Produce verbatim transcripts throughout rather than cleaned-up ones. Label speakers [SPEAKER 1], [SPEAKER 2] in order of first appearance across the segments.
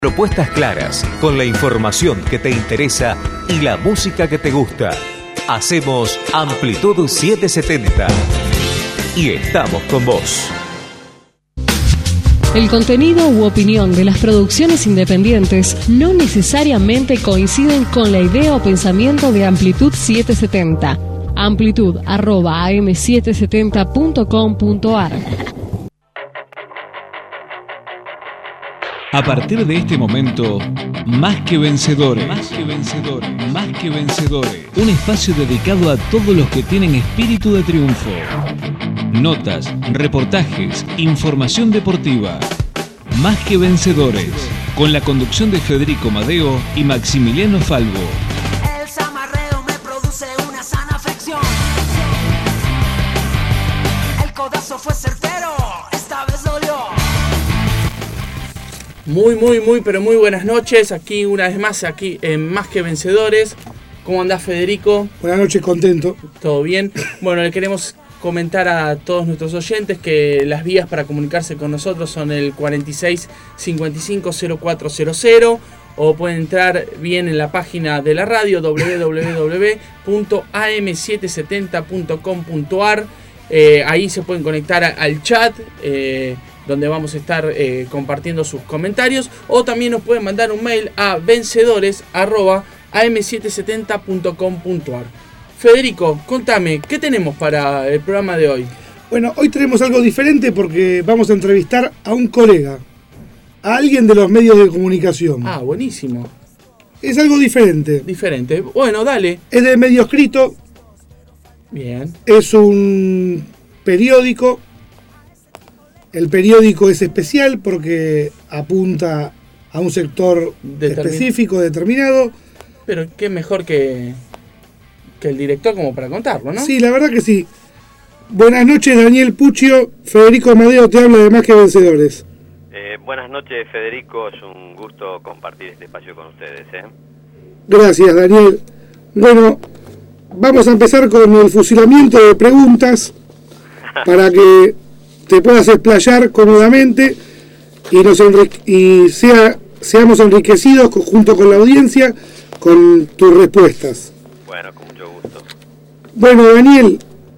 [SPEAKER 1] Propuestas claras, con la información que te interesa y la música que te gusta. Hacemos Amplitud setecientos setenta y estamos con vos.
[SPEAKER 2] El contenido u opinión de las producciones independientes no necesariamente coinciden con la idea o pensamiento de Amplitud setecientos setenta. Amplitud arroba a m setecientos setenta punto com punto a r.
[SPEAKER 3] A partir de este momento, Más que Vencedores, Más que Vencedores, Más que Vencedores, un espacio dedicado a todos los que tienen espíritu de triunfo. Notas, reportajes, información deportiva. Más que Vencedores, con la conducción de Federico Madeo y Maximiliano Falvo.
[SPEAKER 4] El zamarreo me produce una sana afección. El codazo fue certero, esta vez dolió.
[SPEAKER 5] Muy, muy, muy, pero muy buenas noches. Aquí una vez más, aquí en Más que Vencedores. ¿Cómo andás, Federico?
[SPEAKER 6] Buenas noches, contento.
[SPEAKER 5] ¿Todo bien? Bueno, le queremos comentar a todos nuestros oyentes que las vías para comunicarse con nosotros son el cuarenta y seis cincuenta y cinco cero cuatro cero cero o pueden entrar bien en la página de la radio doble u doble u doble u punto a m setecientos setenta punto com punto a r. Eh, ahí se pueden conectar a, al chat, eh, donde vamos a estar eh, compartiendo sus comentarios, o también nos pueden mandar un mail a vencedores arroba a m setecientos setenta punto com punto a r. Federico, contame, ¿qué tenemos para el programa de hoy?
[SPEAKER 6] Bueno, hoy tenemos algo diferente porque vamos a entrevistar a un colega, a alguien de los medios de comunicación.
[SPEAKER 5] Ah, buenísimo.
[SPEAKER 6] Es algo diferente.
[SPEAKER 5] Diferente. Bueno, dale.
[SPEAKER 6] Es de medio escrito.
[SPEAKER 5] Bien.
[SPEAKER 6] Es un periódico. El periódico es especial porque apunta a un sector Determin- específico, determinado.
[SPEAKER 5] Pero qué mejor que, que el director como para contarlo, ¿no?
[SPEAKER 6] Sí, la verdad que sí. Buenas noches, Daniel Puccio. Federico Madeo te habla de Más que Vencedores.
[SPEAKER 7] Eh, buenas noches, Federico. Es un gusto compartir este espacio con ustedes, ¿eh?
[SPEAKER 6] Gracias, Daniel. Bueno, vamos a empezar con el fusilamiento de preguntas para que te puedas explayar cómodamente y, nos enrique- y sea, seamos enriquecidos junto con la audiencia con tus respuestas.
[SPEAKER 7] Bueno, con mucho gusto.
[SPEAKER 6] Bueno, Daniel,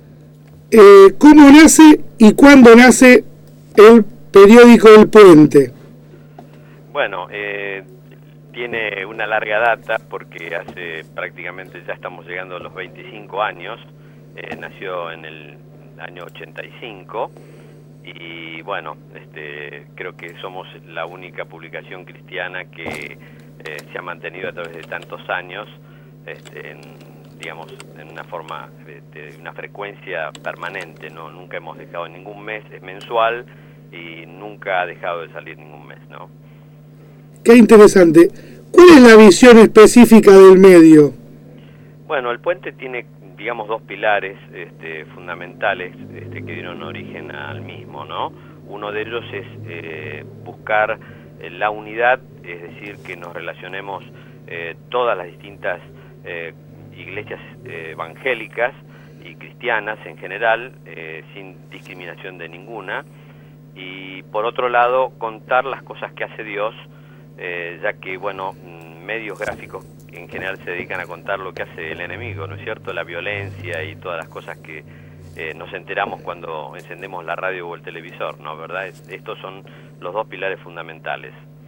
[SPEAKER 6] eh, ¿cómo nace y cuándo nace el periódico El Puente?
[SPEAKER 7] Bueno, eh, tiene una larga data porque hace prácticamente ya estamos llegando a los veinticinco años. Eh, nació en el año ochenta y cinco. Y bueno, este, creo que somos la única publicación cristiana que eh, se ha mantenido a través de tantos años, este, en, digamos, en una forma, de, de una frecuencia permanente, ¿no? Nunca hemos dejado ningún mes, es mensual y nunca ha dejado de salir ningún mes, ¿no?
[SPEAKER 6] Qué interesante. ¿Cuál es la visión específica del medio?
[SPEAKER 7] Bueno, El Puente tiene, digamos, dos pilares este, fundamentales este, que dieron origen al mismo, ¿no? Uno de ellos es eh, buscar eh, la unidad, es decir, que nos relacionemos eh, todas las distintas eh, iglesias eh, evangélicas y cristianas en general, eh, sin discriminación de ninguna, y por otro lado, contar las cosas que hace Dios, eh, ya que, bueno, medios gráficos en general se dedican a contar lo que hace el enemigo, ¿no es cierto? La violencia y todas las cosas que eh, nos enteramos cuando encendemos la radio o el televisor, ¿no? ¿Verdad? Estos son los dos pilares fundamentales.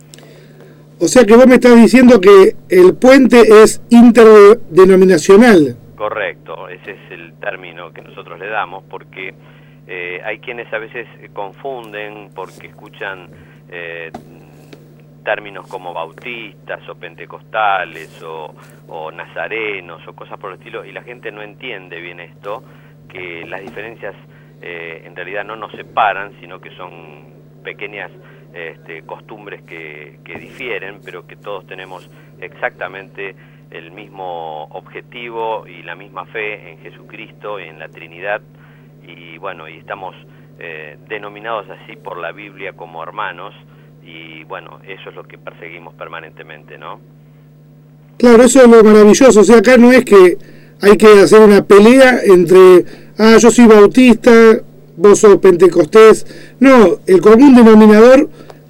[SPEAKER 6] O sea que vos me estás diciendo que El Puente es interdenominacional.
[SPEAKER 7] Correcto, ese es el término que nosotros le damos, porque eh, hay quienes a veces confunden porque escuchan eh, términos como bautistas o pentecostales o, o nazarenos o cosas por el estilo, y la gente no entiende bien esto, que las diferencias eh, en realidad no nos separan, sino que son pequeñas este, costumbres que, que difieren, pero que todos tenemos exactamente el mismo objetivo y la misma fe en Jesucristo y en la Trinidad, y bueno, y estamos eh, denominados así por la Biblia como hermanos. Y bueno, eso es lo que perseguimos permanentemente, ¿no?
[SPEAKER 6] Claro, eso es lo maravilloso. O sea, acá no es que hay que hacer una pelea entre, ah, yo soy bautista, vos sos pentecostés. No, el común denominador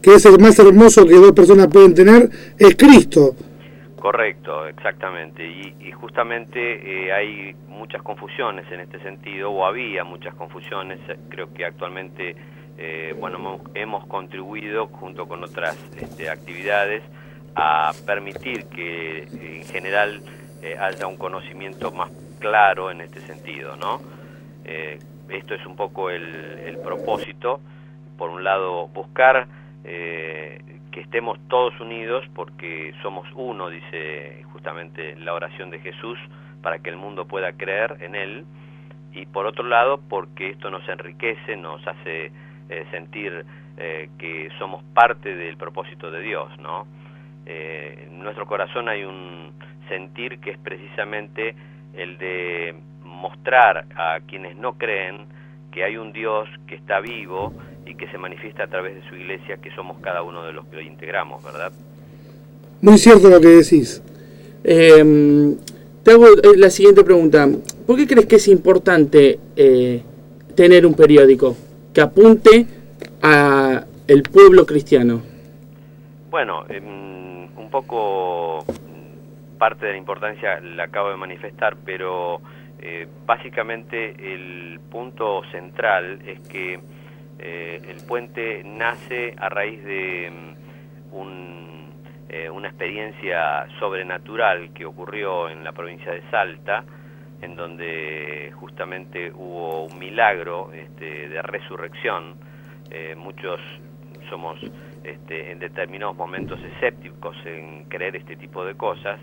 [SPEAKER 6] que es el más hermoso que dos personas pueden tener, es Cristo.
[SPEAKER 7] Correcto, exactamente. Y, y justamente eh, hay muchas confusiones en este sentido, o había muchas confusiones. Creo que actualmente, eh, bueno, hemos, hemos contribuido junto con otras este, actividades a permitir que en general eh, haya un conocimiento más claro en este sentido, ¿no? Eh, esto es un poco el, el propósito. Por un lado, buscar eh, que estemos todos unidos, porque somos uno, dice justamente la oración de Jesús, para que el mundo pueda creer en Él. Y por otro lado, porque esto nos enriquece, nos hace eh, sentir eh, que somos parte del propósito de Dios, ¿no? Eh, en nuestro corazón hay un sentir que es precisamente el de mostrar a quienes no creen que hay un Dios que está vivo y que se manifiesta a través de su iglesia, que somos cada uno de los que lo integramos, ¿verdad?
[SPEAKER 6] Muy cierto lo que decís.
[SPEAKER 5] Eh, te hago la siguiente pregunta. ¿Por qué crees que es importante eh, tener un periódico que apunte a el pueblo cristiano?
[SPEAKER 7] Bueno, eh, un poco parte de la importancia la acabo de manifestar, pero eh, básicamente el punto central es que eh, el puente nace a raíz de un, eh, una experiencia sobrenatural que ocurrió en la provincia de Salta, en donde justamente hubo un milagro este, de resurrección. Eh, muchos somos este, en determinados momentos escépticos en creer este tipo de cosas,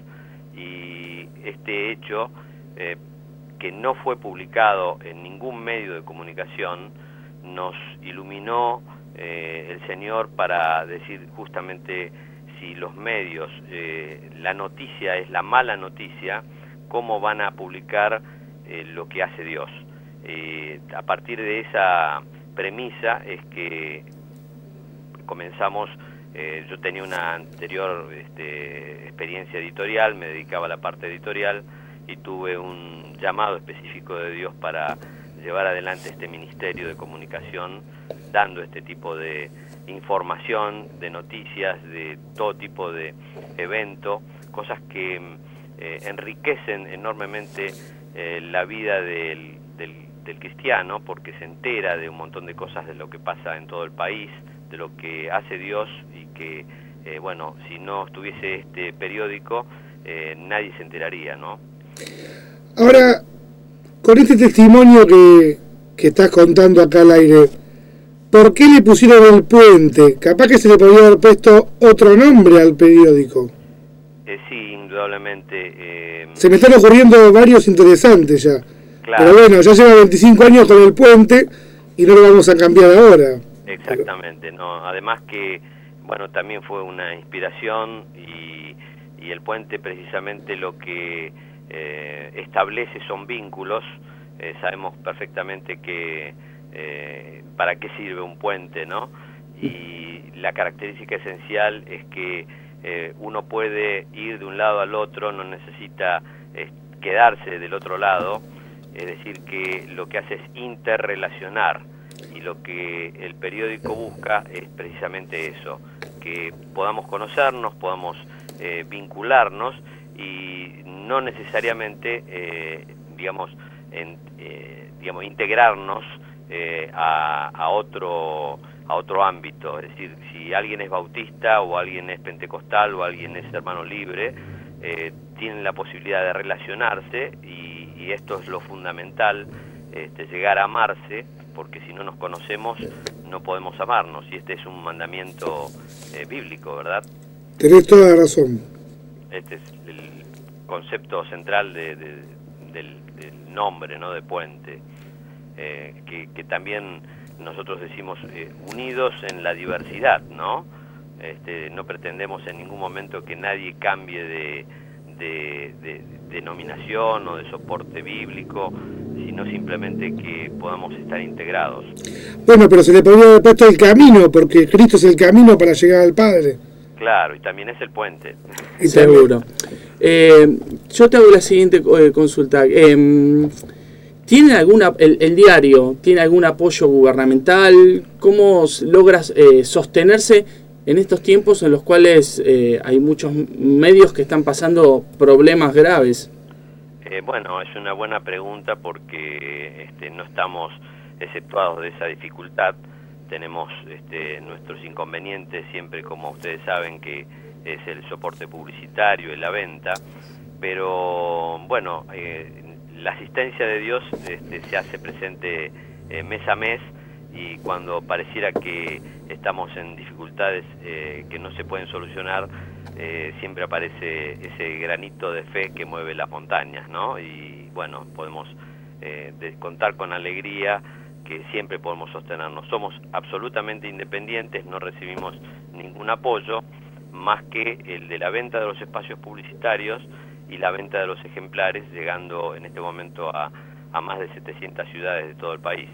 [SPEAKER 7] y este hecho, eh, que no fue publicado en ningún medio de comunicación, nos iluminó eh, el Señor para decir justamente, si los medios, eh, la noticia es la mala noticia, ¿cómo van a publicar eh, lo que hace Dios? Eh, a partir de esa premisa es que comenzamos. Eh, yo tenía una anterior este, experiencia editorial, me dedicaba a la parte editorial y tuve un llamado específico de Dios para llevar adelante este ministerio de comunicación, dando este tipo de información, de noticias, de todo tipo de evento, cosas que eh, enriquecen enormemente eh, la vida del, del, del cristiano, porque se entera de un montón de cosas de lo que pasa en todo el país, de lo que hace Dios, y que, eh, bueno, si no estuviese este periódico, eh, nadie se enteraría, ¿no?
[SPEAKER 6] Ahora, con este testimonio que, que estás contando acá al aire, ¿por qué le pusieron El Puente? Capaz que se le podría haber puesto otro nombre al periódico.
[SPEAKER 7] Eh, sí, indudablemente. Eh,
[SPEAKER 6] se me están ocurriendo varios interesantes ya.
[SPEAKER 7] Claro.
[SPEAKER 6] Pero bueno, ya lleva veinticinco años con El Puente y no lo vamos a cambiar ahora.
[SPEAKER 7] Exactamente, no. Además que, bueno, también fue una inspiración, y, y El Puente precisamente lo que eh, establece son vínculos. Eh, sabemos perfectamente que eh, para qué sirve un puente, ¿no? Y la característica esencial es que eh, uno puede ir de un lado al otro, no necesita eh, quedarse del otro lado. Es decir, que lo que hace es interrelacionar, y lo que el periódico busca es precisamente eso, que podamos conocernos, podamos eh, vincularnos, y no necesariamente, eh, digamos, en, eh, digamos, integrarnos eh, a, a otro a otro ámbito. Es decir, si alguien es bautista, o alguien es pentecostal, o alguien es hermano libre, eh, tienen la posibilidad de relacionarse, y, y esto es lo fundamental, este, llegar a amarse, porque si no nos conocemos no podemos amarnos, y este es un mandamiento eh, bíblico, ¿verdad?
[SPEAKER 6] Tenés toda la razón.
[SPEAKER 7] Este es el concepto central de, de, del, del nombre, ¿no?, de Puente, eh, que, que también nosotros decimos eh, unidos en la diversidad, ¿no? Este, no pretendemos en ningún momento que nadie cambie de, de, de, de denominación o de soporte bíblico, sino simplemente que podamos estar integrados.
[SPEAKER 6] Bueno, pero se le podría haber puesto el camino, porque Cristo es el camino para llegar al Padre.
[SPEAKER 7] Claro, y también es el puente.
[SPEAKER 6] Y
[SPEAKER 5] seguro. Eh, yo te hago la siguiente eh, consulta. Eh, ¿Tiene alguna, el, el diario, tiene algún apoyo gubernamental? ¿Cómo logras eh, sostenerse en estos tiempos en los cuales eh, hay muchos medios que están pasando problemas graves?
[SPEAKER 7] Eh, bueno, es una buena pregunta porque este, no estamos exceptuados de esa dificultad. Tenemos este, nuestros inconvenientes siempre, como ustedes saben, que es el soporte publicitario y la venta, pero bueno, eh, la asistencia de Dios este, se hace presente eh, mes a mes, y cuando pareciera que estamos en dificultades eh, que no se pueden solucionar, eh, siempre aparece ese granito de fe que mueve las montañas, ¿no? Y bueno, podemos eh, de contar con alegría que siempre podemos sostenernos. Somos absolutamente independientes, no recibimos ningún apoyo más que el de la venta de los espacios publicitarios y la venta de los ejemplares, llegando en este momento a, a más de setecientas ciudades de todo el país.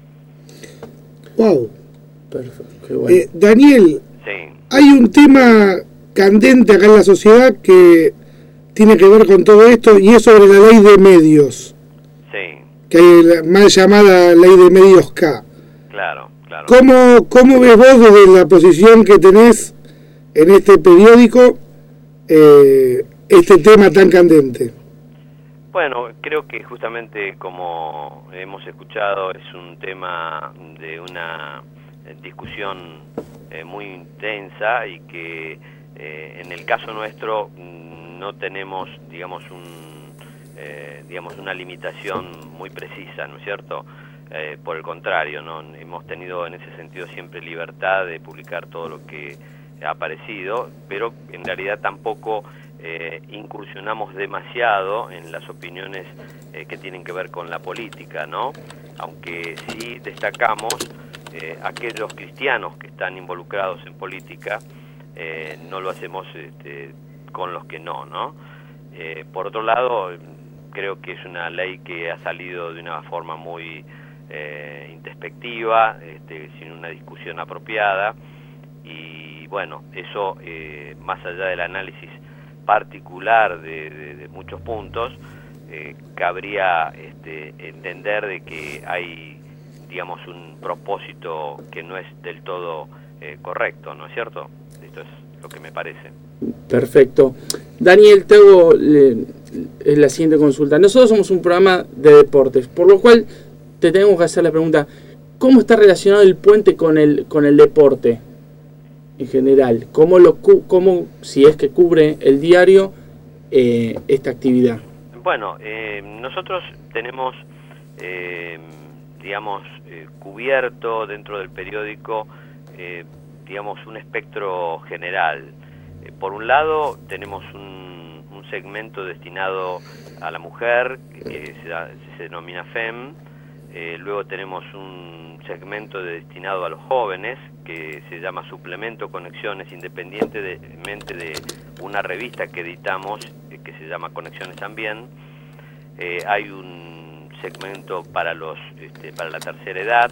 [SPEAKER 6] Wow.
[SPEAKER 5] Perfecto, qué bueno.
[SPEAKER 6] Eh, Daniel,
[SPEAKER 7] Sí.
[SPEAKER 6] hay un tema candente acá en la sociedad que tiene que ver con todo esto, y es sobre la ley de medios,
[SPEAKER 7] Sí,
[SPEAKER 6] que hay la mal llamada ley de medios K.
[SPEAKER 7] claro, claro.
[SPEAKER 6] ¿Cómo, cómo ves vos desde la posición que tenés en este periódico eh, este tema tan candente?
[SPEAKER 7] Bueno, creo que justamente como hemos escuchado es un tema de una discusión eh, muy intensa, y que eh, en el caso nuestro no tenemos, digamos, un, eh, digamos una limitación muy precisa, ¿no es cierto? Eh, por el contrario, ¿no? Hemos tenido en ese sentido siempre libertad de publicar todo lo que ha aparecido, pero en realidad tampoco Eh, incursionamos demasiado en las opiniones eh, que tienen que ver con la política, ¿no? Aunque sí destacamos eh, aquellos cristianos que están involucrados en política, eh, no lo hacemos este, con los que no, ¿no? Eh, por otro lado, creo que es una ley que ha salido de una forma muy eh, introspectiva, este, sin una discusión apropiada, y bueno, eso eh, más allá del análisis particular de, de, de muchos puntos, eh, cabría este, entender de que hay, digamos, un propósito que no es del todo eh, correcto, ¿no es cierto? Esto es lo que me parece.
[SPEAKER 5] Perfecto. Daniel, te hago eh, la siguiente consulta. Nosotros somos un programa de deportes, por lo cual te tenemos que hacer la pregunta: ¿cómo está relacionado el puente con el, con el deporte en general? ¿Cómo, lo, cómo si es que cubre el diario eh, esta actividad?
[SPEAKER 7] Bueno, eh, nosotros tenemos, eh, digamos, eh, cubierto dentro del periódico, eh, digamos, un espectro general. Eh, por un lado, tenemos un, un segmento destinado a la mujer, que se, da, se denomina F E M. Eh, luego tenemos un segmento destinado a los jóvenes, que se llama Suplemento Conexiones, independientemente de una revista que editamos, eh, que se llama Conexiones también. Eh, hay un segmento para los este, para la tercera edad,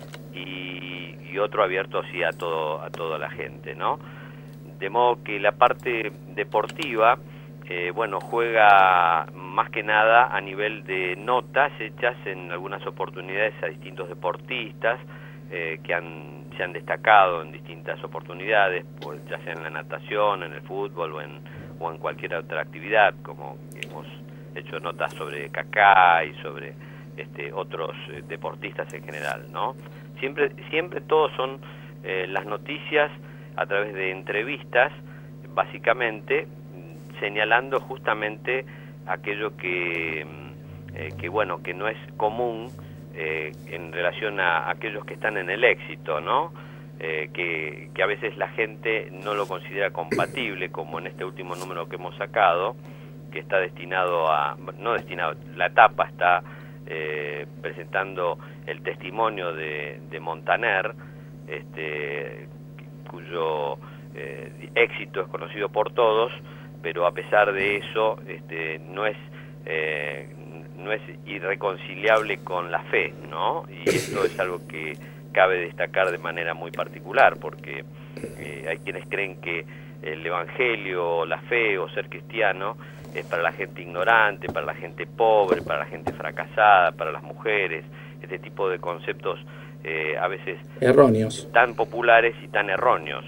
[SPEAKER 7] y, y otro abierto así a todo a toda la gente, ¿no? De modo que la parte deportiva, eh, bueno, juega más que nada a nivel de notas hechas en algunas oportunidades a distintos deportistas eh, que han se han destacado en distintas oportunidades, pues, ya sea en la natación, en el fútbol o en, o en cualquier otra actividad, como hemos hecho notas sobre Kaká y sobre este, otros eh, deportistas en general, ¿no? Siempre, siempre todos son eh, las noticias a través de entrevistas, básicamente señalando justamente aquello que, eh, que bueno, que no es común Eh, en relación a aquellos que están en el éxito, ¿no? Eh, que, que a veces la gente no lo considera compatible, como en este último número que hemos sacado, que está destinado a, no destinado, la tapa está eh, presentando el testimonio de, de Montaner, este, cuyo eh, éxito es conocido por todos, pero a pesar de eso este, no es eh, no es irreconciliable con la fe, ¿no? Y esto es algo que cabe destacar de manera muy particular, porque eh, hay quienes creen que el evangelio, la fe o ser cristiano es para la gente ignorante, para la gente pobre, para la gente fracasada, para las mujeres, este tipo de conceptos eh, a veces
[SPEAKER 5] erróneos,
[SPEAKER 7] tan populares y tan erróneos.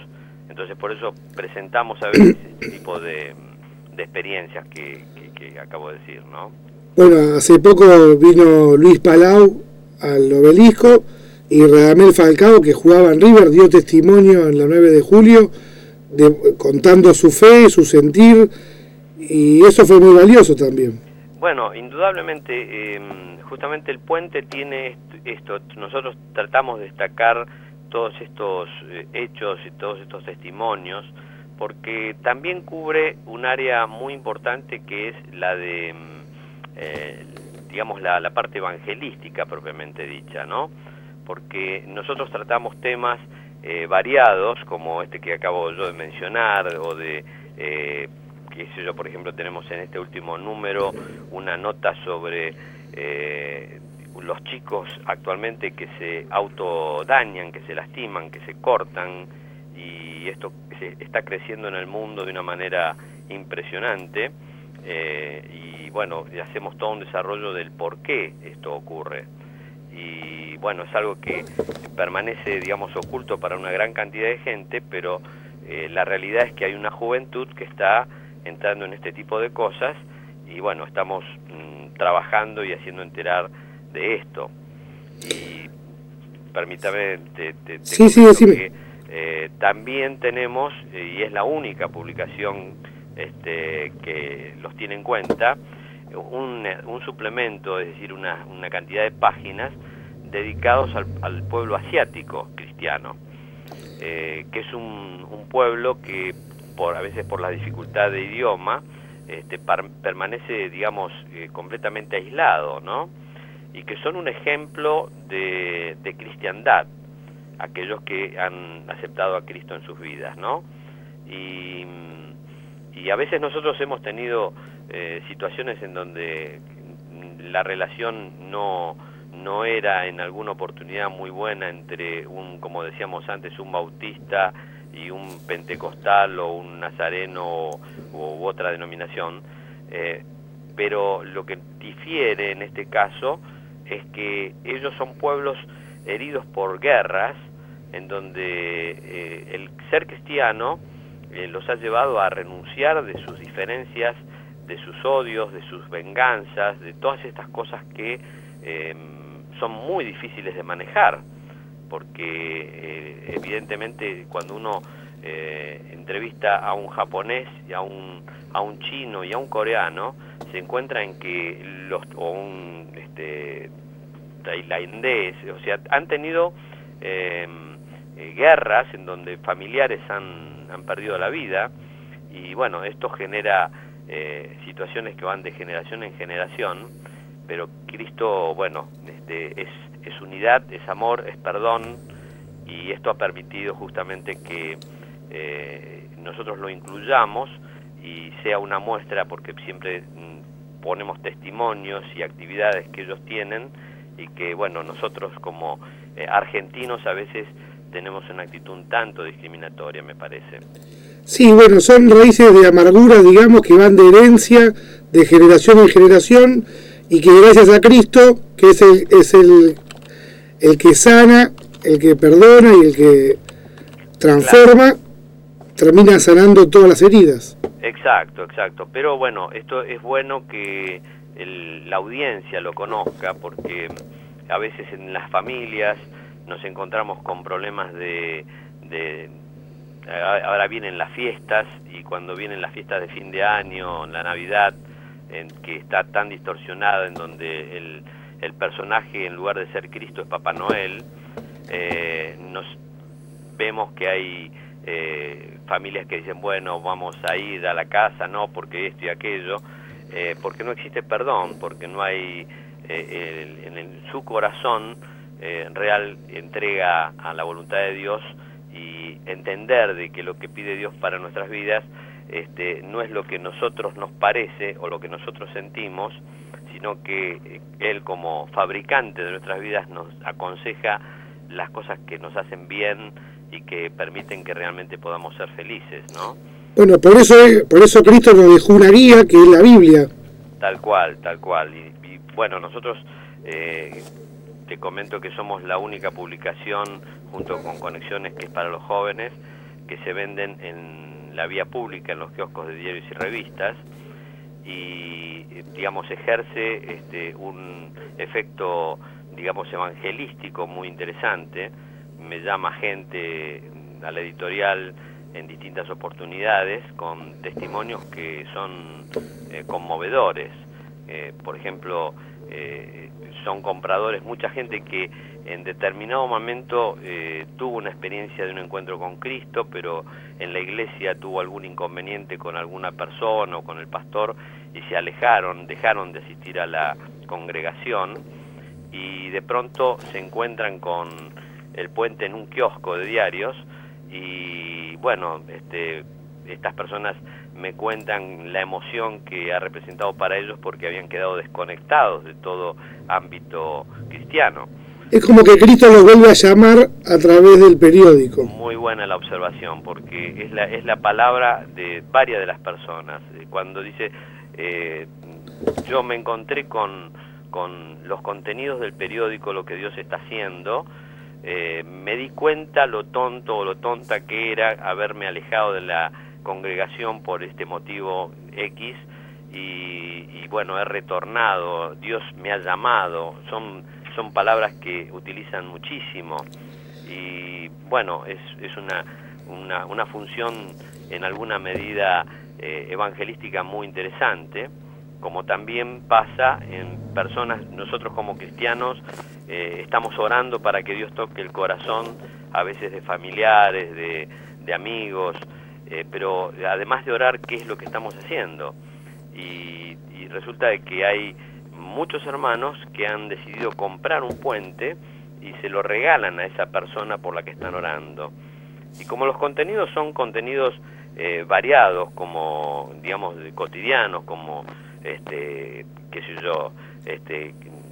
[SPEAKER 7] Entonces por eso presentamos a veces este tipo de, de experiencias que, que, que acabo de decir, ¿no?
[SPEAKER 6] Bueno, hace poco vino Luis Palau al Obelisco y Radamel Falcao, que jugaba en River, dio testimonio en la nueve de julio de, contando su fe, su sentir, y eso fue muy valioso también.
[SPEAKER 7] Bueno, indudablemente, eh, justamente el puente tiene esto, nosotros tratamos de destacar todos estos eh, hechos y todos estos testimonios, porque también cubre un área muy importante que es la de, eh, digamos, la, la parte evangelística propiamente dicha, ¿no? Porque nosotros tratamos temas eh, variados, como este que acabo yo de mencionar, o de... Eh, qué sé yo, por ejemplo, tenemos en este último número una nota sobre eh, los chicos actualmente que se autodañan, que se lastiman, que se cortan, y esto se está creciendo en el mundo de una manera impresionante, eh, y bueno, hacemos todo un desarrollo del por qué esto ocurre. Y bueno, es algo que permanece, digamos, oculto para una gran cantidad de gente, pero eh, la realidad es que hay una juventud que está entrando en este tipo de cosas, y bueno, estamos mmm, trabajando y haciendo enterar de esto. Y permítame, te, te, te
[SPEAKER 6] sí, sí, decime.
[SPEAKER 7] que eh, también tenemos, eh, y es la única publicación este, que los tiene en cuenta, un, un suplemento, es decir, una, una cantidad de páginas dedicados al, al pueblo asiático cristiano, eh, que es un, un pueblo que por a veces por la dificultad de idioma, este, par, permanece, digamos, eh, completamente aislado, ¿no? Y que son un ejemplo de, de cristiandad, aquellos que han aceptado a Cristo en sus vidas, ¿no? Y, y a veces nosotros hemos tenido eh, situaciones en donde la relación no, no era en alguna oportunidad muy buena entre un, como decíamos antes, un bautista y un pentecostal o un nazareno u otra denominación, eh, pero lo que difiere en este caso es que ellos son pueblos heridos por guerras, en donde eh, el ser cristiano eh, los ha llevado a renunciar de sus diferencias, de sus odios, de sus venganzas, de todas estas cosas que eh, son muy difíciles de manejar, porque eh, evidentemente cuando uno eh, entrevista a un japonés y a un a un chino y a un coreano, se encuentra en que los o un este tailandés, o sea, han tenido eh, eh, guerras en donde familiares han han perdido la vida, y bueno, esto genera eh, situaciones que van de generación en generación, pero Cristo, bueno, este es es unidad, es amor, es perdón, y esto ha permitido justamente que eh, nosotros lo incluyamos y sea una muestra, porque siempre mm, ponemos testimonios y actividades que ellos tienen, y que bueno, nosotros como eh, argentinos a veces tenemos una actitud un tanto discriminatoria, me parece.
[SPEAKER 6] Sí, bueno, son raíces de amargura, digamos, que van de herencia, de generación en generación, y que gracias a Cristo, que es el, es el el que sana, el que perdona y el que transforma, claro, termina sanando todas las heridas.
[SPEAKER 7] Exacto, exacto. Pero bueno, esto es bueno que el, la audiencia lo conozca, porque a veces en las familias nos encontramos con problemas de, de ahora vienen las fiestas, y cuando vienen las fiestas de fin de año, la Navidad, en que está tan distorsionada, en donde el el personaje, en lugar de ser Cristo, es Papá Noel, eh, nos vemos que hay eh, familias que dicen, bueno, vamos a ir a la casa, no, porque esto y aquello, eh, porque no existe perdón, porque no hay eh, el, en el, su corazón eh, real entrega a la voluntad de Dios, y entender de que lo que pide Dios para nuestras vidas este, no es lo que nosotros nos parece o lo que nosotros sentimos, sino que Él, como fabricante de nuestras vidas, nos aconseja las cosas que nos hacen bien y que permiten que realmente podamos ser felices, ¿no?
[SPEAKER 6] Bueno, por eso por eso Cristo nos dejó una guía, que es la Biblia.
[SPEAKER 7] Tal cual, tal cual. Y, y bueno, nosotros eh, te comento que somos la única publicación, junto con Conexiones, que es para los jóvenes, que se venden en la vía pública, en los kioscos de diarios y revistas, y digamos ejerce este, un efecto, digamos, evangelístico muy interesante. Me llama gente a la editorial en distintas oportunidades con testimonios que son eh, conmovedores. Eh, por ejemplo, eh, son compradores, mucha gente que en determinado momento eh, tuvo una experiencia de un encuentro con Cristo, pero en la iglesia tuvo algún inconveniente con alguna persona o con el pastor y se alejaron, dejaron de asistir a la congregación, y de pronto se encuentran con el puente en un kiosco de diarios, y bueno, este, estas personas me cuentan la emoción que ha representado para ellos porque habían quedado desconectados de todo ámbito cristiano.
[SPEAKER 6] Es como que Cristo los vuelve a llamar a través del periódico.
[SPEAKER 7] Muy buena la observación, porque es la, es la palabra de varias de las personas. Cuando dice, eh, yo me encontré con, con los contenidos del periódico, lo que Dios está haciendo, eh, me di cuenta lo tonto o lo tonta que era haberme alejado de la congregación por este motivo X, y, y bueno, he retornado, Dios me ha llamado. Son, son palabras que utilizan muchísimo, y bueno, es, es una, una, una función en alguna medida eh, evangelística muy interesante, como también pasa en personas. Nosotros como cristianos eh, estamos orando para que Dios toque el corazón, a veces de familiares, de, de amigos, Eh, pero además de orar, ¿qué es lo que estamos haciendo? Y, y resulta de que hay muchos hermanos que han decidido comprar un puente y se lo regalan a esa persona por la que están orando. Y como los contenidos son contenidos eh, variados, como, digamos, cotidianos, como, este, qué sé yo, este,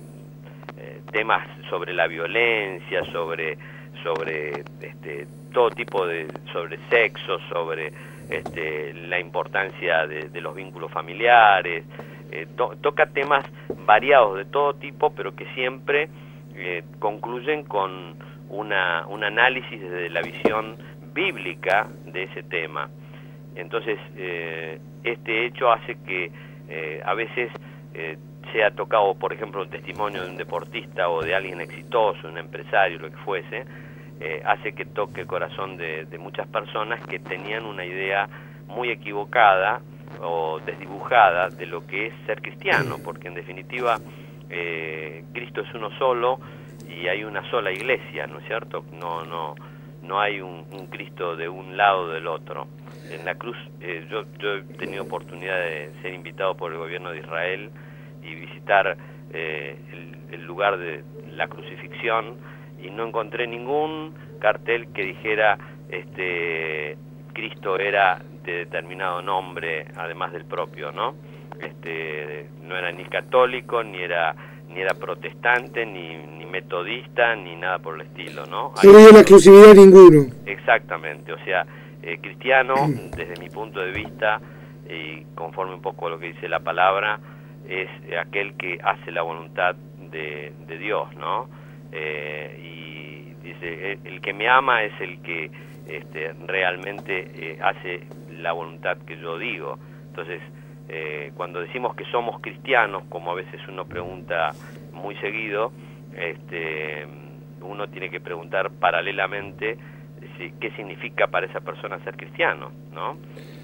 [SPEAKER 7] eh, temas sobre la violencia, sobre, sobre este, todo tipo de, sobre sexo, sobre este, la importancia de, de los vínculos familiares, eh, to, toca temas variados de todo tipo, pero que siempre eh, concluyen con una, un análisis desde la visión bíblica de ese tema. Entonces, eh, este hecho hace que eh, a veces eh, sea tocado, por ejemplo, un testimonio de un deportista o de alguien exitoso, un empresario, lo que fuese, Eh, hace que toque el corazón de, de muchas personas que tenían una idea muy equivocada o desdibujada de lo que es ser cristiano, porque en definitiva eh, Cristo es uno solo y hay una sola iglesia, ¿no es cierto? No, no, no hay un, un Cristo de un lado o del otro. En la cruz, eh, yo, yo he tenido oportunidad de ser invitado por el gobierno de Israel y visitar eh, el, el lugar de la crucifixión, y no encontré ningún cartel que dijera este Cristo era de determinado nombre además del propio, ¿no? Este no era ni católico, ni era ni era protestante, ni, ni metodista, ni nada por el estilo, ¿no?
[SPEAKER 6] No había la exclusividad ninguno.
[SPEAKER 7] Exactamente, o sea, eh, cristiano, desde mi punto de vista, y conforme un poco a lo que dice la palabra, es aquel que hace la voluntad de, de Dios, ¿no? Eh, y dice, el, el que me ama es el que este, realmente eh, hace la voluntad que yo digo. Entonces, eh, cuando decimos que somos cristianos, como a veces uno pregunta muy seguido, este, uno tiene que preguntar paralelamente si, qué significa para esa persona ser cristiano, ¿no?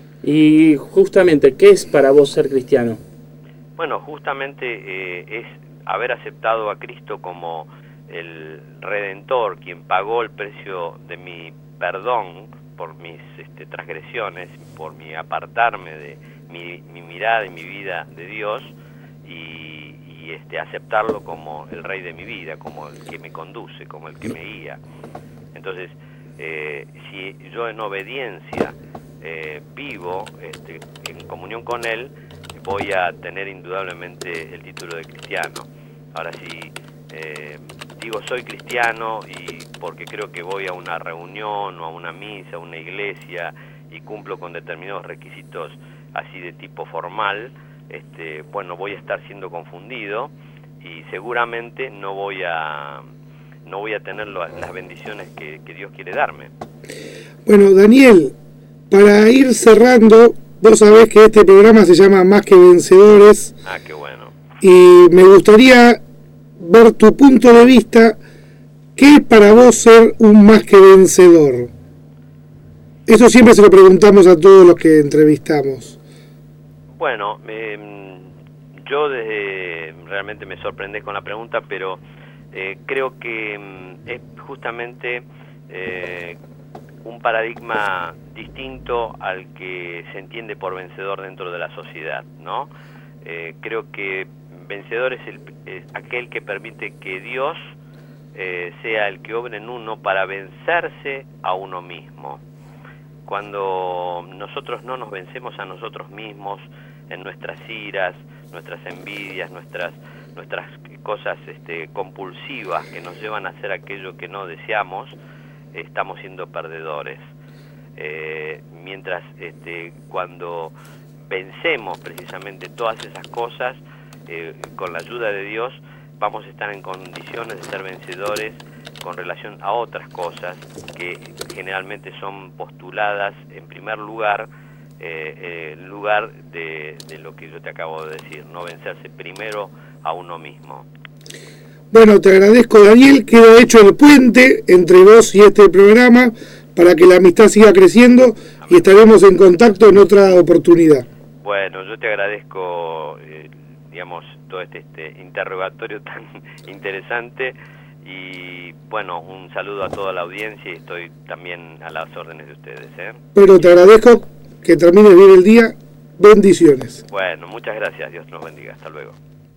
[SPEAKER 5] Y justamente, ¿qué es para vos ser cristiano?
[SPEAKER 7] Bueno, justamente eh, es haber aceptado a Cristo como el Redentor, quien pagó el precio de mi perdón por mis este, transgresiones, por mi apartarme de mi, mi mirada y mi vida de Dios, y, y este, aceptarlo como el Rey de mi vida, como el que me conduce, como el que me guía. Entonces, eh, si yo en obediencia eh, vivo este, en comunión con Él, voy a tener indudablemente el título de cristiano. Ahora, si eh, digo soy cristiano y porque creo que voy a una reunión o a una misa, a una iglesia y cumplo con determinados requisitos así de tipo formal, este, bueno, voy a estar siendo confundido y seguramente no voy a no voy a tener lo, las bendiciones que, que Dios quiere darme.
[SPEAKER 6] Bueno, Daniel, para ir cerrando, vos sabés que este programa se llama Más que Vencedores.
[SPEAKER 7] Ah, qué bueno.
[SPEAKER 6] Y me gustaría ver tu punto de vista. ¿Qué es para vos ser un más que vencedor? Eso siempre se lo preguntamos a todos los que entrevistamos.
[SPEAKER 7] Bueno, eh, yo desde, realmente me sorprendés con la pregunta, pero eh, creo que mm, es justamente eh, un paradigma distinto al que se entiende por vencedor dentro de la sociedad, ¿no? Eh, creo que vencedor es, el, es aquel que permite que Dios eh, sea el que obre en uno para vencerse a uno mismo. Cuando nosotros no nos vencemos a nosotros mismos en nuestras iras, nuestras envidias, nuestras nuestras cosas este, compulsivas que nos llevan a hacer aquello que no deseamos, estamos siendo perdedores. Eh, mientras este, cuando vencemos precisamente todas esas cosas, eh, con la ayuda de Dios, vamos a estar en condiciones de ser vencedores con relación a otras cosas que generalmente son postuladas en primer lugar, eh, eh, en lugar de, de lo que yo te acabo de decir, no vencerse primero a uno mismo.
[SPEAKER 6] Bueno, te agradezco, Daniel. Queda hecho el puente entre vos y este programa para que la amistad siga creciendo y estaremos en contacto en otra oportunidad.
[SPEAKER 7] Bueno, yo te agradezco, eh, digamos, todo este, este interrogatorio tan interesante y, bueno, un saludo a toda la audiencia y estoy también a las órdenes de ustedes, ¿eh?
[SPEAKER 6] Pero te agradezco, que termines bien el día. Bendiciones.
[SPEAKER 7] Bueno, muchas gracias. Dios nos bendiga. Hasta luego.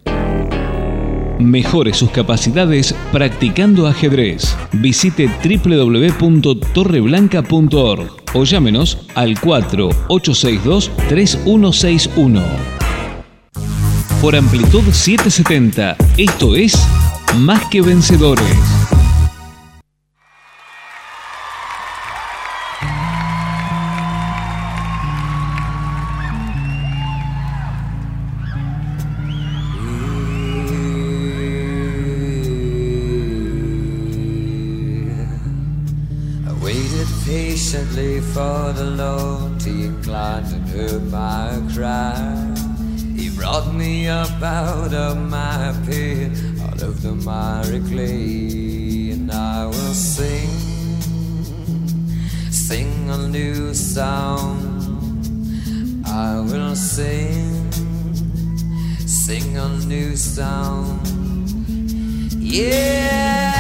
[SPEAKER 3] Mejore sus capacidades practicando ajedrez. Visite doble u doble u doble u punto torre blanca punto org o llámenos al cuatro ocho seis dos tres uno seis uno. Por Amplitud setecientos setenta, esto es Más que Vencedores.
[SPEAKER 8] Patiently for the Lord to incline and hear my cry. He brought me up out of my pit, out of the miry clay, and I will sing, sing a new song. I will sing, sing a new song. Yeah.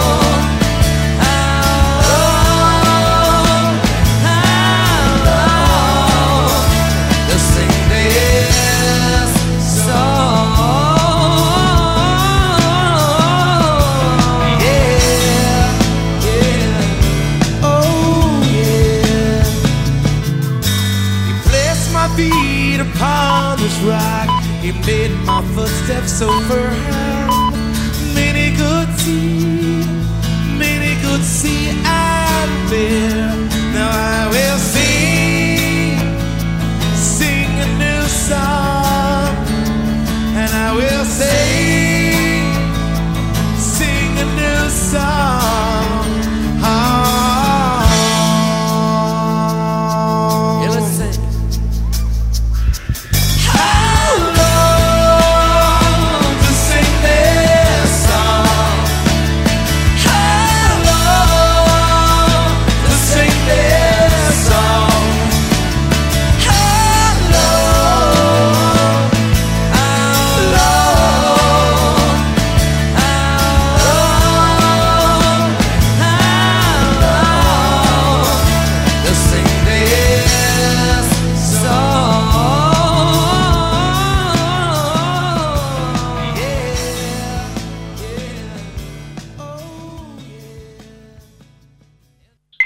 [SPEAKER 9] Oh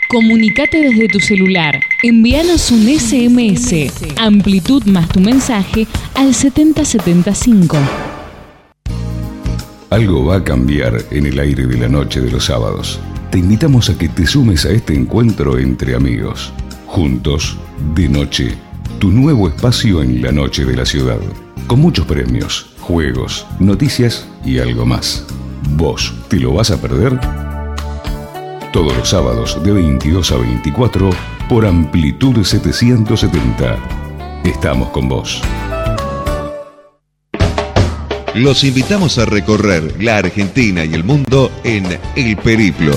[SPEAKER 2] Comunicate desde tu celular. Envíanos un ese eme ese. Amplitud más tu mensaje al setenta setenta y cinco.
[SPEAKER 9] Algo va a cambiar en el aire de la noche de los sábados. Te invitamos a que te sumes a este encuentro entre amigos. Juntos, de noche, tu nuevo espacio en la noche de la ciudad. Con muchos premios, juegos, noticias y algo más. ¿Vos te lo vas a perder? Todos los sábados de veintidós a veinticuatro por Amplitud setecientos setenta. Estamos con vos.
[SPEAKER 10] Los invitamos a recorrer la Argentina y el mundo en El Periplo.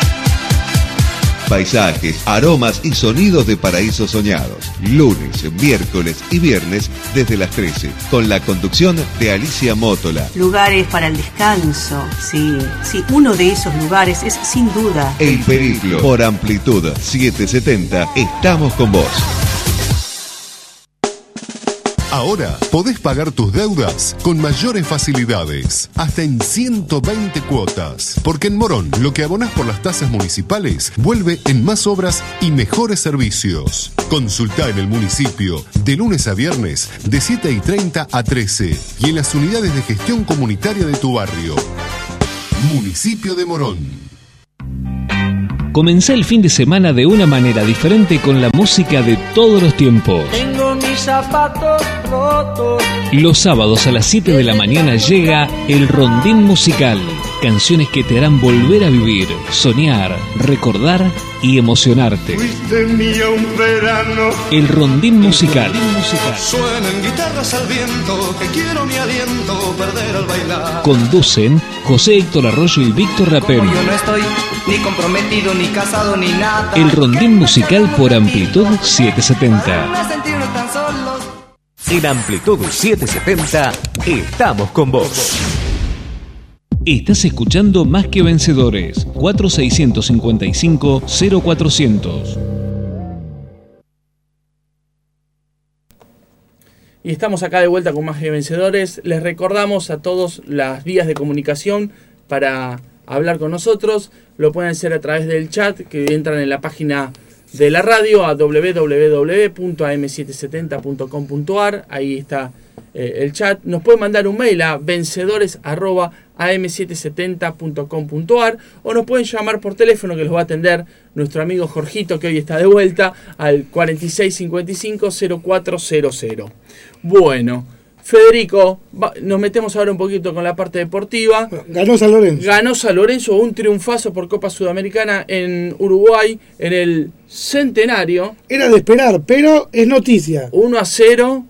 [SPEAKER 10] Paisajes, aromas y sonidos de paraísos soñados. Lunes, miércoles y viernes desde las trece, con la conducción de Alicia Mótola.
[SPEAKER 11] Lugares para el descanso, sí, sí, uno de esos lugares es sin duda
[SPEAKER 10] El Periplo, por Amplitud setecientos setenta, estamos con vos.
[SPEAKER 12] Ahora podés pagar tus deudas con mayores facilidades, hasta en ciento veinte cuotas. Porque en Morón, lo que abonás por las tasas municipales vuelve en más obras y mejores servicios. Consultá en el municipio de lunes a viernes de siete y treinta a trece y en las unidades de gestión comunitaria de tu barrio. Municipio de Morón.
[SPEAKER 3] Comencé el fin de semana de una manera diferente con la música de todos los tiempos.
[SPEAKER 4] Tengo mis zapatos rotos.
[SPEAKER 3] Los sábados a las siete de la mañana llega el Rondín Musical. Canciones que te harán volver a vivir, soñar, recordar y emocionarte.
[SPEAKER 13] Fuiste mía un verano.
[SPEAKER 3] El Rondín Musical.
[SPEAKER 13] Suenan guitarras al viento, que quiero mi aliento perder al bailar.
[SPEAKER 3] Conducen José Héctor Arroyo y Víctor Rapén.
[SPEAKER 14] Yo no estoy ni comprometido, ni casado, ni nada.
[SPEAKER 3] El Rondín Musical por Amplitud setecientos setenta.
[SPEAKER 1] En Amplitud setecientos setenta estamos con vos.
[SPEAKER 3] Estás escuchando Más que Vencedores. cuatro seis cinco cinco cero cuatrocientos.
[SPEAKER 5] Y estamos acá de vuelta con Más que Vencedores. Les recordamos a todos las vías de comunicación para hablar con nosotros. Lo pueden hacer a través del chat que entran en la página de la radio a doble u doble u doble u punto a eme setecientos setenta punto com punto a r. Ahí está eh, el chat. Nos pueden mandar un mail a vencedores arroba a eme setecientos setenta punto com punto a r o nos pueden llamar por teléfono, que los va a atender nuestro amigo Jorgito, que hoy está de vuelta, al cuarenta y seis cincuenta y cinco cero cuatro cero cero. Bueno, Federico, va, nos metemos ahora un poquito con la parte deportiva.
[SPEAKER 6] Ganó San Lorenzo.
[SPEAKER 5] Ganó San Lorenzo, un triunfazo por Copa Sudamericana en Uruguay, en el Centenario.
[SPEAKER 6] Era de esperar, pero es noticia.
[SPEAKER 5] uno a cero,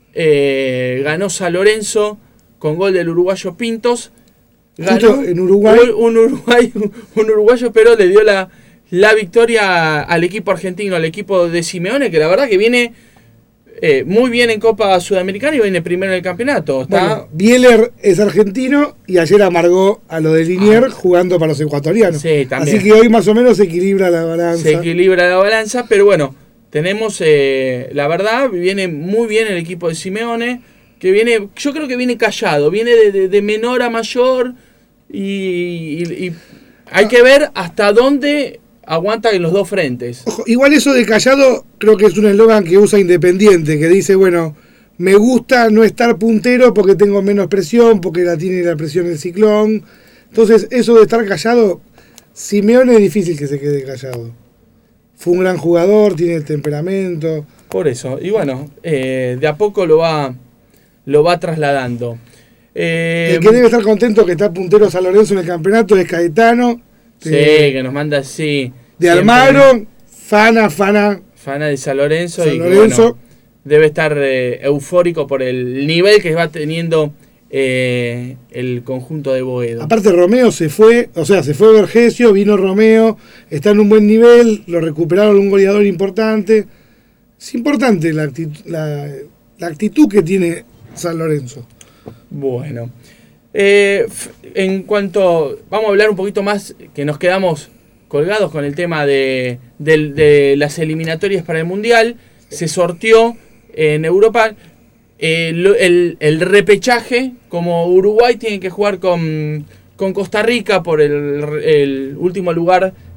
[SPEAKER 5] eh, ganó San Lorenzo con gol del uruguayo Pintos. Ganó
[SPEAKER 6] en Uruguay.
[SPEAKER 5] Un, un, Uruguay, un uruguayo, pero le dio la, la victoria al equipo argentino, al equipo de Simeone, que la verdad que viene eh, muy bien en Copa Sudamericana y viene primero en el campeonato. Está...
[SPEAKER 6] Bueno, Bieler es argentino y ayer amargó a lo de Liniers ah. jugando para los ecuatorianos.
[SPEAKER 5] Sí, también.
[SPEAKER 6] Así que hoy más o menos se equilibra la balanza.
[SPEAKER 5] Se equilibra la balanza, pero bueno, tenemos, eh, la verdad, viene muy bien el equipo de Simeone, que viene, yo creo que viene callado, viene de, de, de menor a mayor y, y, y hay que ver hasta dónde aguanta en los dos frentes.
[SPEAKER 6] Ojo, igual eso de callado creo que es un eslogan que usa Independiente, que dice, bueno, me gusta no estar puntero porque tengo menos presión, porque la tiene la presión el Ciclón. Entonces eso de estar callado, Simeone es difícil que se quede callado. Fue un gran jugador, tiene el temperamento.
[SPEAKER 5] Por eso, y bueno, eh, de a poco lo va, lo va trasladando. Eh,
[SPEAKER 6] el que debe estar contento que está puntero San Lorenzo en el campeonato es Caetano.
[SPEAKER 5] Sí, eh, que nos manda así.
[SPEAKER 6] De Almagro, Fana, Fana.
[SPEAKER 5] Fana de San Lorenzo.
[SPEAKER 6] San
[SPEAKER 5] y
[SPEAKER 6] Lorenzo.
[SPEAKER 5] Bueno, debe estar eh, eufórico por el nivel que va teniendo eh, el conjunto de Boedo.
[SPEAKER 6] Aparte Romeo se fue, o sea, se fue Vergesio, vino Romeo, está en un buen nivel, lo recuperaron un goleador importante. Es importante la actitud, la, la actitud que tiene San Lorenzo.
[SPEAKER 5] Bueno, eh, en cuanto, vamos a hablar un poquito más, que nos quedamos colgados con el tema de, de, de las eliminatorias para el Mundial. Se sorteó en Europa el, el, el repechaje, como Uruguay tiene que jugar con, con Costa Rica por el, el último lugar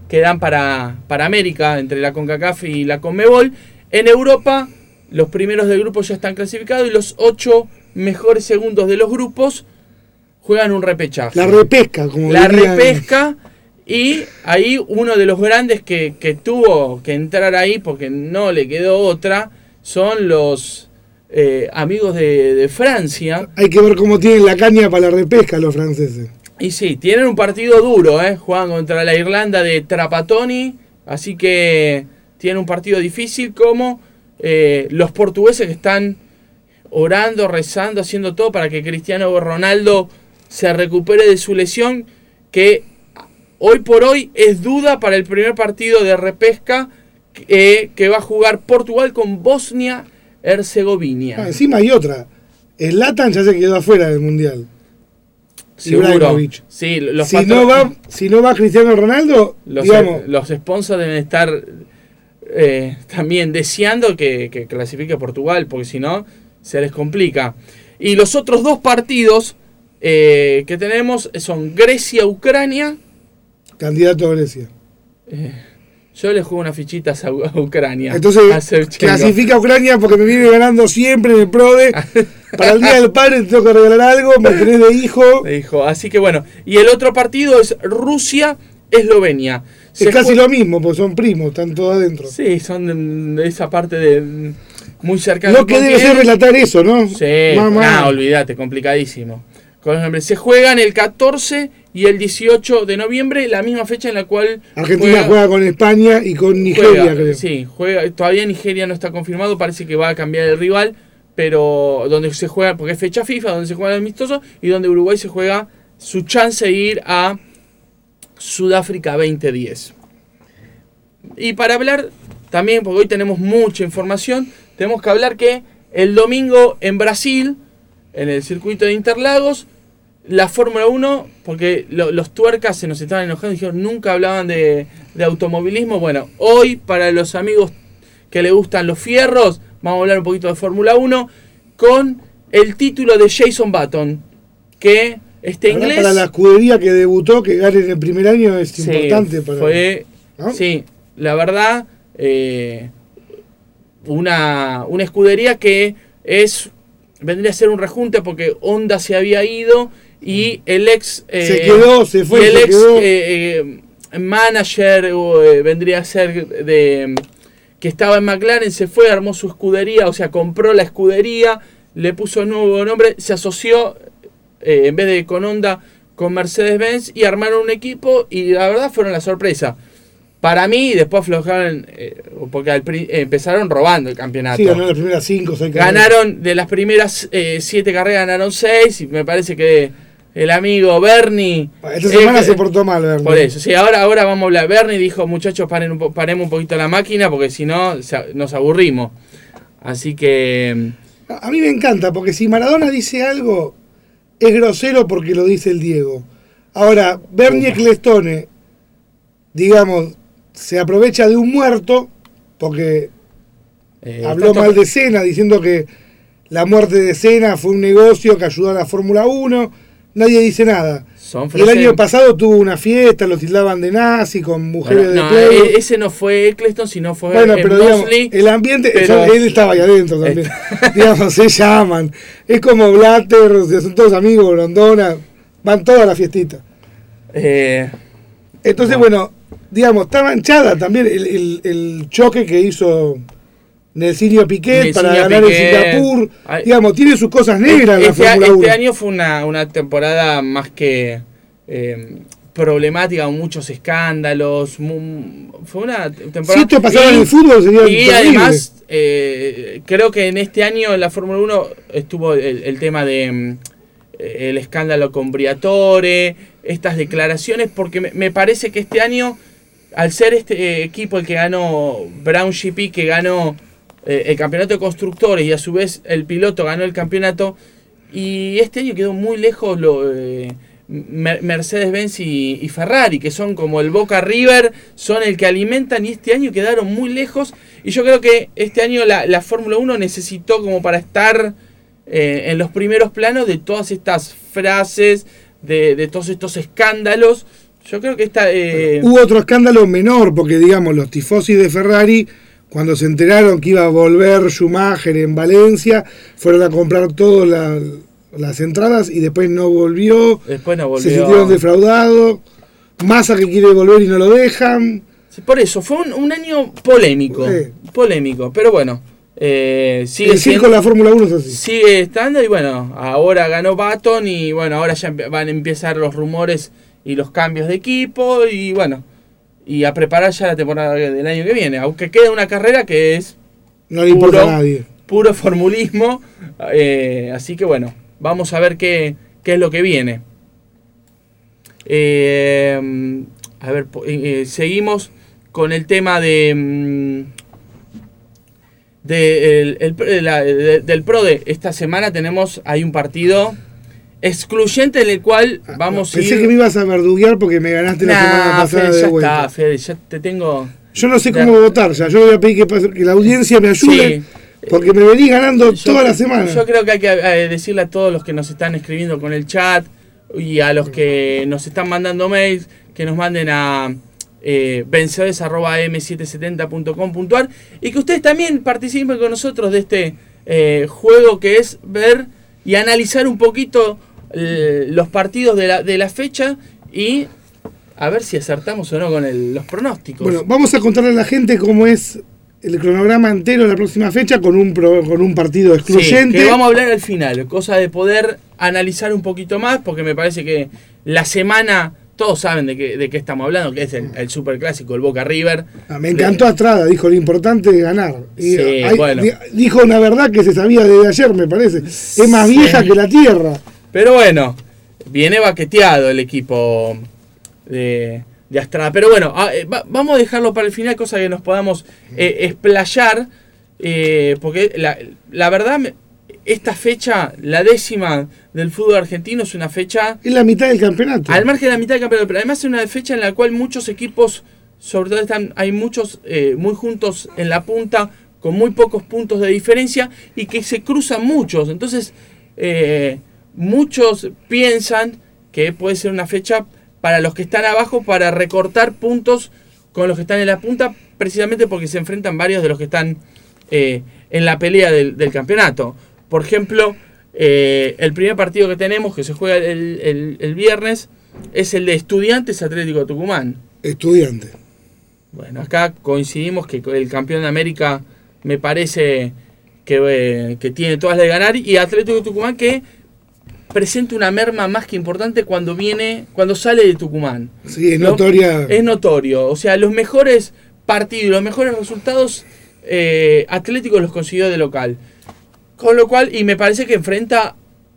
[SPEAKER 5] que dan para, para América, entre la CONCACAF y la CONMEBOL. En Europa, los primeros del grupo ya están clasificados y los ocho mejores segundos de los grupos juegan un repechaje.
[SPEAKER 6] La repesca, como
[SPEAKER 5] La
[SPEAKER 6] dirían.
[SPEAKER 5] repesca, y ahí uno de los grandes que, que tuvo que entrar ahí porque no le quedó otra, son los eh, amigos de, de Francia.
[SPEAKER 6] Hay que ver cómo tienen la caña para la repesca los franceses.
[SPEAKER 5] Y sí, tienen un partido duro, ¿eh? Juegan contra la Irlanda de Trapattoni, así que tienen un partido difícil, como eh, los portugueses que están orando, rezando, haciendo todo para que Cristiano Ronaldo se recupere de su lesión, que hoy por hoy es duda para el primer partido de repesca eh, que va a jugar Portugal con Bosnia-Herzegovina.
[SPEAKER 6] Ah, encima hay otra. Zlatan ya se quedó afuera del Mundial.
[SPEAKER 5] Seguro.
[SPEAKER 6] Ibrahimovic.
[SPEAKER 5] Sí, los
[SPEAKER 6] si,
[SPEAKER 5] patro-
[SPEAKER 6] no va, si no va Cristiano Ronaldo,
[SPEAKER 5] los,
[SPEAKER 6] digamos...
[SPEAKER 5] los sponsors deben estar eh, también deseando que, que clasifique a Portugal, porque si no se les complica. Y los otros dos partidos eh, que tenemos son Grecia-Ucrania.
[SPEAKER 6] Candidato a Grecia.
[SPEAKER 5] Eh, yo le juego unas fichitas a, a Ucrania.
[SPEAKER 6] Entonces,
[SPEAKER 5] a Shevchenko.
[SPEAKER 6] clasifica a Ucrania porque me viene ganando siempre en el PRODE. Para el Día del Padre te tengo que regalar algo, me tenés de hijo.
[SPEAKER 5] De hijo. Así que bueno. Y el otro partido es Rusia-Eslovenia.
[SPEAKER 6] Es
[SPEAKER 5] Se
[SPEAKER 6] casi
[SPEAKER 5] jue-
[SPEAKER 6] lo mismo, porque son primos, están todos adentro.
[SPEAKER 5] Sí, son de, de esa parte de muy cercana.
[SPEAKER 6] Lo que debe ser relatar eso, ¿no?
[SPEAKER 5] Sí,
[SPEAKER 6] Mamá.
[SPEAKER 5] no, olvídate, complicadísimo. Con los nombres. Se juegan el catorce y el dieciocho de noviembre, la misma fecha en la cual
[SPEAKER 6] Argentina juega, con España y con Nigeria,
[SPEAKER 5] juega,
[SPEAKER 6] creo.
[SPEAKER 5] Sí, juega, todavía Nigeria no está confirmado, parece que va a cambiar el rival, pero donde se juega, porque es fecha FIFA, donde se juega el amistoso, y donde Uruguay se juega su chance de ir a Sudáfrica veinte diez. Y para hablar también, porque hoy tenemos mucha información, tenemos que hablar que el domingo en Brasil, en el circuito de Interlagos, la Fórmula uno, porque lo, los tuercas se nos estaban enojando y dijeron nunca hablaban de, de automovilismo. Bueno, hoy para los amigos que le gustan los fierros, vamos a hablar un poquito de Fórmula uno con el título de Jason Button, que este
[SPEAKER 6] Ahora,
[SPEAKER 5] inglés...
[SPEAKER 6] para la escudería que debutó, que gane en el primer año es
[SPEAKER 5] Sí,
[SPEAKER 6] importante. Para,
[SPEAKER 5] fue,
[SPEAKER 6] ¿no?
[SPEAKER 5] sí, la verdad, eh, una, una escudería que es vendría a ser un rejunte porque Honda se había ido y el ex eh,
[SPEAKER 6] Se quedó, se fue,
[SPEAKER 5] y el
[SPEAKER 6] se
[SPEAKER 5] ex
[SPEAKER 6] quedó.
[SPEAKER 5] eh, eh, manager o, eh, vendría a ser de que estaba en McLaren, se fue, armó su escudería, o sea, compró la escudería, le puso un nuevo nombre, se asoció eh, en vez de con Honda con Mercedes-Benz y armaron un equipo y la verdad fueron la sorpresa. Para mí, después aflojaron, eh, porque al pri- eh, empezaron robando el campeonato.
[SPEAKER 6] Sí, ganó las primeras cinco, seis
[SPEAKER 5] Ganaron, de las primeras eh, siete carreras ganaron seis, y me parece que el amigo Bernie...
[SPEAKER 6] Esta semana
[SPEAKER 5] eh,
[SPEAKER 6] se portó mal, Bernie.
[SPEAKER 5] Por eso, sí, ahora, ahora vamos a hablar. Bernie dijo, muchachos, paren un po- paremos un poquito la máquina, porque si no, se- nos aburrimos. Así que...
[SPEAKER 6] A mí me encanta, porque si Maradona dice algo, es grosero porque lo dice el Diego. Ahora, Bernie Ecclestone, digamos, se aprovecha de un muerto, porque
[SPEAKER 5] eh,
[SPEAKER 6] habló
[SPEAKER 5] está to-
[SPEAKER 6] mal de Senna, diciendo que la muerte de Senna fue un negocio que ayudó a la Fórmula uno. Nadie dice nada.
[SPEAKER 5] Son
[SPEAKER 6] Y el
[SPEAKER 5] frases-
[SPEAKER 6] año pasado tuvo una fiesta, lo tildaban de nazi, con mujeres
[SPEAKER 5] Bueno, no,
[SPEAKER 6] de Playboy.
[SPEAKER 5] e- ese no fue Eccleston, sino fue
[SPEAKER 6] Bueno,
[SPEAKER 5] eh,
[SPEAKER 6] pero digamos,
[SPEAKER 5] Mosley,
[SPEAKER 6] el ambiente,
[SPEAKER 5] pero-
[SPEAKER 6] eso- él estaba ahí adentro también. digamos, se llaman. Es como Blatter, o sea, son todos amigos, Grondona, van todas a la fiestita.
[SPEAKER 5] Eh,
[SPEAKER 6] Entonces, bueno, digamos, está manchada también el, el, el choque que hizo Nelsinho Piquet
[SPEAKER 5] Nelsinho
[SPEAKER 6] para ganar
[SPEAKER 5] Piquet.
[SPEAKER 6] en Singapur.
[SPEAKER 5] Ay,
[SPEAKER 6] digamos, tiene sus cosas negras
[SPEAKER 5] este,
[SPEAKER 6] la Fórmula
[SPEAKER 5] este
[SPEAKER 6] uno.
[SPEAKER 5] año fue una, una temporada más que eh, problemática, con muchos escándalos. mu- fue una temporada...
[SPEAKER 6] Si esto pasara
[SPEAKER 5] y-
[SPEAKER 6] en el fútbol sería
[SPEAKER 5] Y
[SPEAKER 6] terrible.
[SPEAKER 5] además, eh, creo que en este año en la Fórmula uno estuvo el, el tema de mm, el escándalo con Briatore, estas declaraciones, porque me, me parece que este año, al ser este eh, equipo el que ganó, Brown G P, que ganó eh, el campeonato de constructores y a su vez el piloto ganó el campeonato, y este año quedó muy lejos lo, eh, Mer- Mercedes-Benz y, y Ferrari, que son como el Boca River, son el que alimentan, y este año quedaron muy lejos. Y yo creo que este año la, la Fórmula uno necesitó como para estar eh, en los primeros planos de todas estas frases, de, de todos estos escándalos. Yo creo que esta... Eh...
[SPEAKER 6] Hubo otro escándalo menor, porque digamos, los tifosi de Ferrari, cuando se enteraron que iba a volver Schumacher en Valencia, fueron a comprar todas la, las entradas y después no volvió.
[SPEAKER 5] Después no volvió.
[SPEAKER 6] Se sintieron defraudados. Massa que quiere volver y no lo dejan.
[SPEAKER 5] Sí, por eso, fue un, un año polémico. Sí. Polémico, pero bueno. Eh, sigue
[SPEAKER 6] el circo de la Fórmula uno es así.
[SPEAKER 5] Sigue estando y bueno, ahora ganó Button y bueno, ahora ya van a empezar los rumores y los cambios de equipo y bueno, y a preparar ya la temporada del año que viene, aunque queda una carrera que es
[SPEAKER 6] no le importa
[SPEAKER 5] puro,
[SPEAKER 6] a nadie.
[SPEAKER 5] Puro formulismo, eh, así que bueno, vamos a ver qué, qué es lo que viene. Eh, a ver, eh, seguimos con el tema de... De, el, el, la, de, del PRODE. Esta semana tenemos, hay un partido excluyente en el cual vamos
[SPEAKER 6] Pensé
[SPEAKER 5] a ir...
[SPEAKER 6] que me ibas a verduguear porque me ganaste nah, la semana pasada
[SPEAKER 5] Fede,
[SPEAKER 6] de
[SPEAKER 5] ya
[SPEAKER 6] vuelta.
[SPEAKER 5] Está, Fede, ya te tengo...
[SPEAKER 6] Yo no sé cómo ya. votar, ya. Yo voy a pedir que, que la audiencia me ayude, sí. porque me venís ganando yo, toda la semana.
[SPEAKER 5] Yo creo que hay que eh, decirle a todos los que nos están escribiendo con el chat y a los que nos están mandando mails, que nos manden a... Eh, vencedores arroba eme setecientos setenta punto com punto a r y que ustedes también participen con nosotros de este eh, juego que es ver y analizar un poquito eh, los partidos de la, de la fecha y a ver si acertamos o no con el, los pronósticos.
[SPEAKER 6] Bueno, vamos a contarle a la gente cómo es el cronograma entero de la próxima fecha con un, pro, con un partido excluyente.
[SPEAKER 5] Sí, que vamos a hablar al final, cosa de poder analizar un poquito más porque me parece que la semana... Todos saben de qué, de qué estamos hablando, que es el, el superclásico, el Boca River.
[SPEAKER 6] Ah, me encantó de... Astrada, dijo, lo importante es ganar. Y
[SPEAKER 5] sí,
[SPEAKER 6] hay,
[SPEAKER 5] bueno.
[SPEAKER 6] Dijo una verdad que se sabía desde ayer, me parece. Es más sí. vieja que la tierra.
[SPEAKER 5] Pero bueno, viene baqueteado el equipo de, de Astrada. Pero bueno, a, va, vamos a dejarlo para el final, cosa que nos podamos eh, explayar. Eh, porque la, la verdad... Esta fecha, la décima del fútbol argentino, es una fecha...
[SPEAKER 6] Es la mitad del campeonato.
[SPEAKER 5] Al margen de la mitad del campeonato, pero además es una fecha en la cual muchos equipos, sobre todo están, hay muchos eh, muy juntos en la punta, con muy pocos puntos de diferencia, y que se cruzan muchos. Entonces, eh, muchos piensan que puede ser una fecha para los que están abajo, para recortar puntos con los que están en la punta, precisamente porque se enfrentan varios de los que están eh, en la pelea del, del campeonato. Por ejemplo, eh, el primer partido que tenemos, que se juega el, el, el viernes, es el de Estudiantes Atlético de Tucumán.
[SPEAKER 6] Estudiantes.
[SPEAKER 5] Bueno, acá coincidimos que el campeón de América me parece que, eh, que tiene todas las de ganar, y Atlético de Tucumán que presenta una merma más que importante cuando viene, cuando sale de Tucumán.
[SPEAKER 6] Sí, es notoria.
[SPEAKER 5] Es notorio. O sea, los mejores partidos, los mejores resultados, eh, Atlético los consiguió de local. Con lo cual, y me parece que enfrenta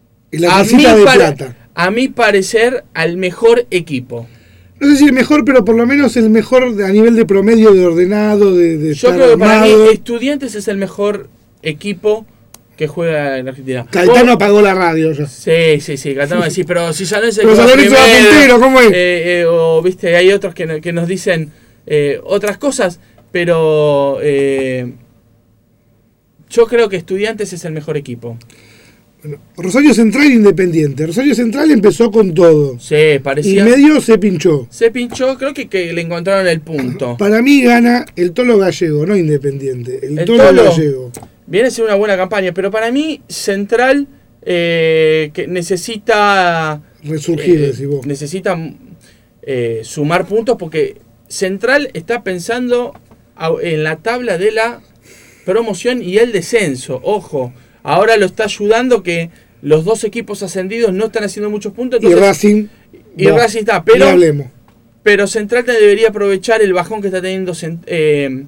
[SPEAKER 6] la
[SPEAKER 5] a, mi
[SPEAKER 6] de
[SPEAKER 5] para,
[SPEAKER 6] plata.
[SPEAKER 5] a mi parecer al mejor equipo.
[SPEAKER 6] No sé si el mejor, pero por lo menos el mejor a nivel de promedio, de ordenado, de, de
[SPEAKER 5] Yo creo que para mí Estudiantes es el mejor equipo que juega en Argentina.
[SPEAKER 6] Caetano apagó la radio ya.
[SPEAKER 5] Sí, sí, sí, Caetano sí, pero si San Lorenzo
[SPEAKER 6] pero San Lorenzo va puntero, ¿cómo es?
[SPEAKER 5] Eh, eh, o viste, hay otros que, que nos dicen eh, otras cosas, pero eh, yo creo que Estudiantes es el mejor equipo.
[SPEAKER 6] Bueno, Rosario Central e Independiente. Rosario Central empezó con todo.
[SPEAKER 5] Sí, parecía.
[SPEAKER 6] Y medio se pinchó.
[SPEAKER 5] Se pinchó, creo que, que le encontraron el punto.
[SPEAKER 6] Para mí gana el Tolo Gallego, no Independiente. El, el Tolo, Tolo Gallego.
[SPEAKER 5] Viene a ser una buena campaña, pero para mí Central eh, que necesita...
[SPEAKER 6] Resurgir,
[SPEAKER 5] eh,
[SPEAKER 6] decís vos.
[SPEAKER 5] Necesita eh, sumar puntos porque Central está pensando en la tabla de la promoción y el descenso. Ojo, ahora lo está ayudando que los dos equipos ascendidos no están haciendo muchos puntos. Entonces,
[SPEAKER 6] y Racing.
[SPEAKER 5] Y
[SPEAKER 6] no,
[SPEAKER 5] Racing está, pero,
[SPEAKER 6] no hablemos.
[SPEAKER 5] pero Central debería aprovechar el bajón que está teniendo eh,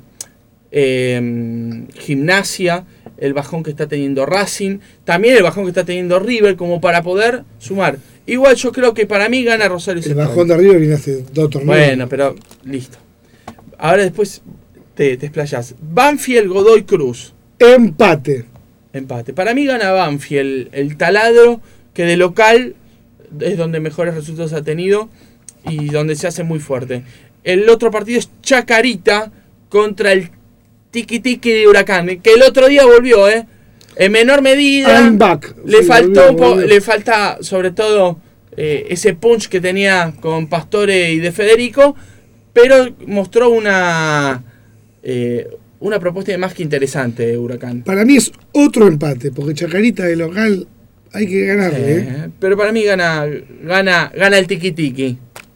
[SPEAKER 5] eh, Gimnasia, el bajón que está teniendo Racing, también el bajón que está teniendo River, como para poder sumar. Igual yo creo que para mí gana Rosario Central.
[SPEAKER 6] El bajón de River viene hace dos torneos.
[SPEAKER 5] Bueno, pero listo. Ahora después te, te explayas. Banfield, Godoy Cruz.
[SPEAKER 6] Empate.
[SPEAKER 5] Empate. Para mí gana Banfield, el taladro, que de local es donde mejores resultados ha tenido y donde se hace muy fuerte. El otro partido es Chacarita contra el Tiki Tiki de Huracán, que el otro día volvió, ¿eh? En menor medida.
[SPEAKER 6] I'm back.
[SPEAKER 5] Le
[SPEAKER 6] sí,
[SPEAKER 5] faltó
[SPEAKER 6] volvió, volvió.
[SPEAKER 5] le falta sobre todo eh, ese punch que tenía con Pastore y De Federico, pero mostró una eh, una propuesta más que interesante, Huracán.
[SPEAKER 6] Para mí es otro empate, porque Chacarita de local hay que ganarle.
[SPEAKER 5] Eh,
[SPEAKER 6] ¿eh?
[SPEAKER 5] Pero para mí gana, gana, gana el tiki-tiki.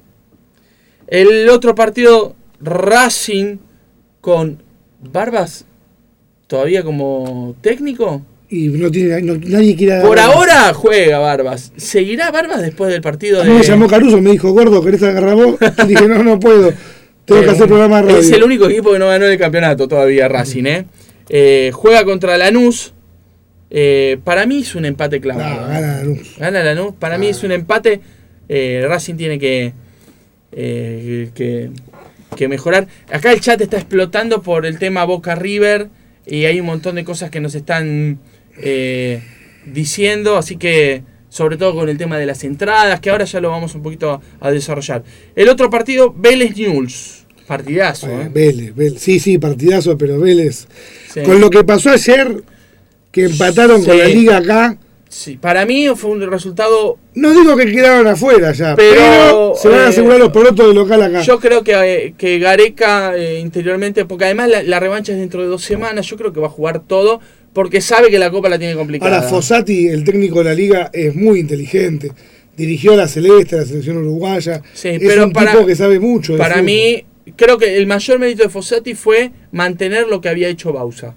[SPEAKER 5] El otro partido, Racing con Barbas, todavía como técnico.
[SPEAKER 6] Y no tiene no, nadie quiere.
[SPEAKER 5] Por ahora juega Barbas. ¿Seguirá Barbas después del partido?
[SPEAKER 6] A mí
[SPEAKER 5] de...
[SPEAKER 6] me llamó Caruso, me dijo, gordo, ¿querés agarrar vos? Y dije, no, no puedo. Tengo que hacer programa de radio.
[SPEAKER 5] Es el único equipo que no ganó el campeonato todavía, Racing, ¿eh? eh juega contra Lanús. Eh, para mí es un empate clavado.
[SPEAKER 6] No, gana Lanús.
[SPEAKER 5] Gana Lanús. Para ah. mí es un empate. Eh, Racing tiene que, eh, que, que mejorar. Acá el chat está explotando por el tema Boca River. Y hay un montón de cosas que nos están eh, diciendo. Así que, sobre todo con el tema de las entradas, que ahora ya lo vamos un poquito a, a desarrollar. El otro partido, Vélez Newell's. Partidazo,
[SPEAKER 6] eh,
[SPEAKER 5] ¿eh?
[SPEAKER 6] Vélez, Vélez, sí, sí, partidazo, pero Vélez.
[SPEAKER 5] Sí.
[SPEAKER 6] Con lo que pasó ayer, que empataron sí. con la liga acá.
[SPEAKER 5] Sí, para mí fue un resultado.
[SPEAKER 6] No digo que quedaron afuera ya, pero, pero se van a asegurar eh, los porotos de local acá.
[SPEAKER 5] Yo creo que, que Gareca eh, interiormente, porque además la, la revancha es dentro de dos semanas, yo creo que va a jugar todo, porque sabe que la Copa la tiene complicada.
[SPEAKER 6] Ahora, Fossati, el técnico de la liga, es muy inteligente. Dirigió a la Celeste, a la selección uruguaya.
[SPEAKER 5] Sí,
[SPEAKER 6] es
[SPEAKER 5] pero
[SPEAKER 6] un
[SPEAKER 5] para,
[SPEAKER 6] tipo que sabe mucho.
[SPEAKER 5] Para mí, creo que el mayor mérito de Fossati fue mantener lo que había hecho Bausa.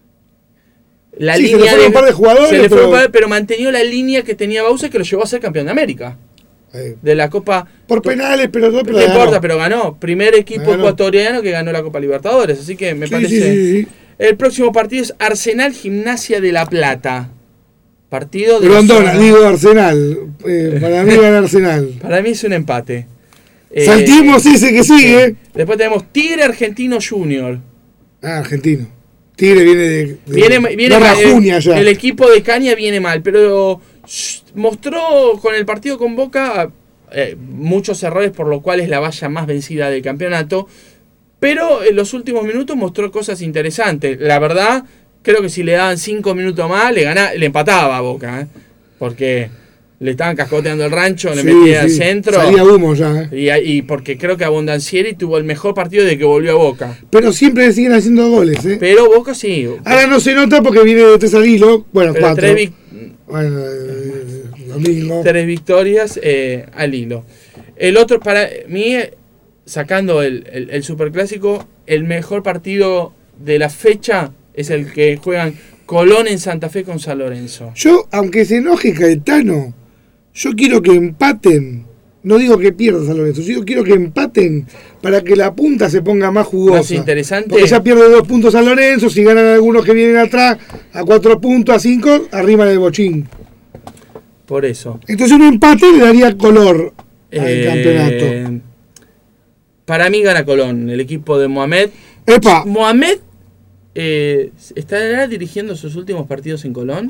[SPEAKER 5] La
[SPEAKER 6] sí,
[SPEAKER 5] línea
[SPEAKER 6] se le fueron
[SPEAKER 5] de,
[SPEAKER 6] un par de jugadores,
[SPEAKER 5] se le
[SPEAKER 6] pero...
[SPEAKER 5] un par, pero mantenió la línea que tenía Bausa, que lo llevó a ser campeón de América.
[SPEAKER 6] Eh.
[SPEAKER 5] De la Copa.
[SPEAKER 6] Por penales, pero no,
[SPEAKER 5] pero no importa, ganó. Pero ganó. Primer equipo ganó. ecuatoriano que ganó la Copa Libertadores. Así que me
[SPEAKER 6] sí,
[SPEAKER 5] parece.
[SPEAKER 6] Sí, sí, sí.
[SPEAKER 5] El próximo partido es Arsenal Gimnasia de La Plata. Partido de.
[SPEAKER 6] Rondona, digo Arsenal. Eh, para mí gana Arsenal.
[SPEAKER 5] Para mí es un empate.
[SPEAKER 6] Saltimos eh, ese que sigue.
[SPEAKER 5] Sí. Después tenemos Tigre Argentino Junior.
[SPEAKER 6] Ah, Argentino. Tigre viene de, de
[SPEAKER 5] viene, viene
[SPEAKER 6] mal,
[SPEAKER 5] el, ya. el equipo de Caña viene mal, pero mostró con el partido con Boca eh, muchos errores, por lo cual es la valla más vencida del campeonato, pero en los últimos minutos mostró cosas interesantes. La verdad, creo que si le daban cinco minutos más, le ganaba, le empataba a Boca, ¿eh? Porque le estaban cascoteando el rancho, le sí, metía al sí. centro.
[SPEAKER 6] Salía humo ya.
[SPEAKER 5] ¿eh? Y, y porque creo que Abondancieri tuvo el mejor partido de que volvió a Boca.
[SPEAKER 6] Pero siempre le siguen haciendo goles, ¿eh?
[SPEAKER 5] Pero Boca sí.
[SPEAKER 6] Ahora no se nota porque viene de tres al hilo. Bueno,
[SPEAKER 5] Pero
[SPEAKER 6] cuatro.
[SPEAKER 5] Tres,
[SPEAKER 6] bueno, eh, domingo.
[SPEAKER 5] tres victorias eh, al hilo. El otro, para mí, sacando el, el, el superclásico, el mejor partido de la fecha es el que juegan Colón en Santa Fe con San Lorenzo.
[SPEAKER 6] Yo, aunque se enoje Caetano, yo quiero que empaten. No digo que pierda San Lorenzo, yo quiero que empaten para que la punta se ponga más jugosa.
[SPEAKER 5] Más interesante.
[SPEAKER 6] Porque ya pierde dos puntos San Lorenzo, si ganan algunos que vienen atrás, a cuatro puntos, a cinco, arriba del bochín.
[SPEAKER 5] Por eso.
[SPEAKER 6] Entonces un empate le daría color al
[SPEAKER 5] eh,
[SPEAKER 6] campeonato.
[SPEAKER 5] Para mí gana Colón, el equipo de Mohamed.
[SPEAKER 6] ¡Epa!
[SPEAKER 5] Mohamed eh, ¿estará dirigiendo sus últimos partidos en Colón?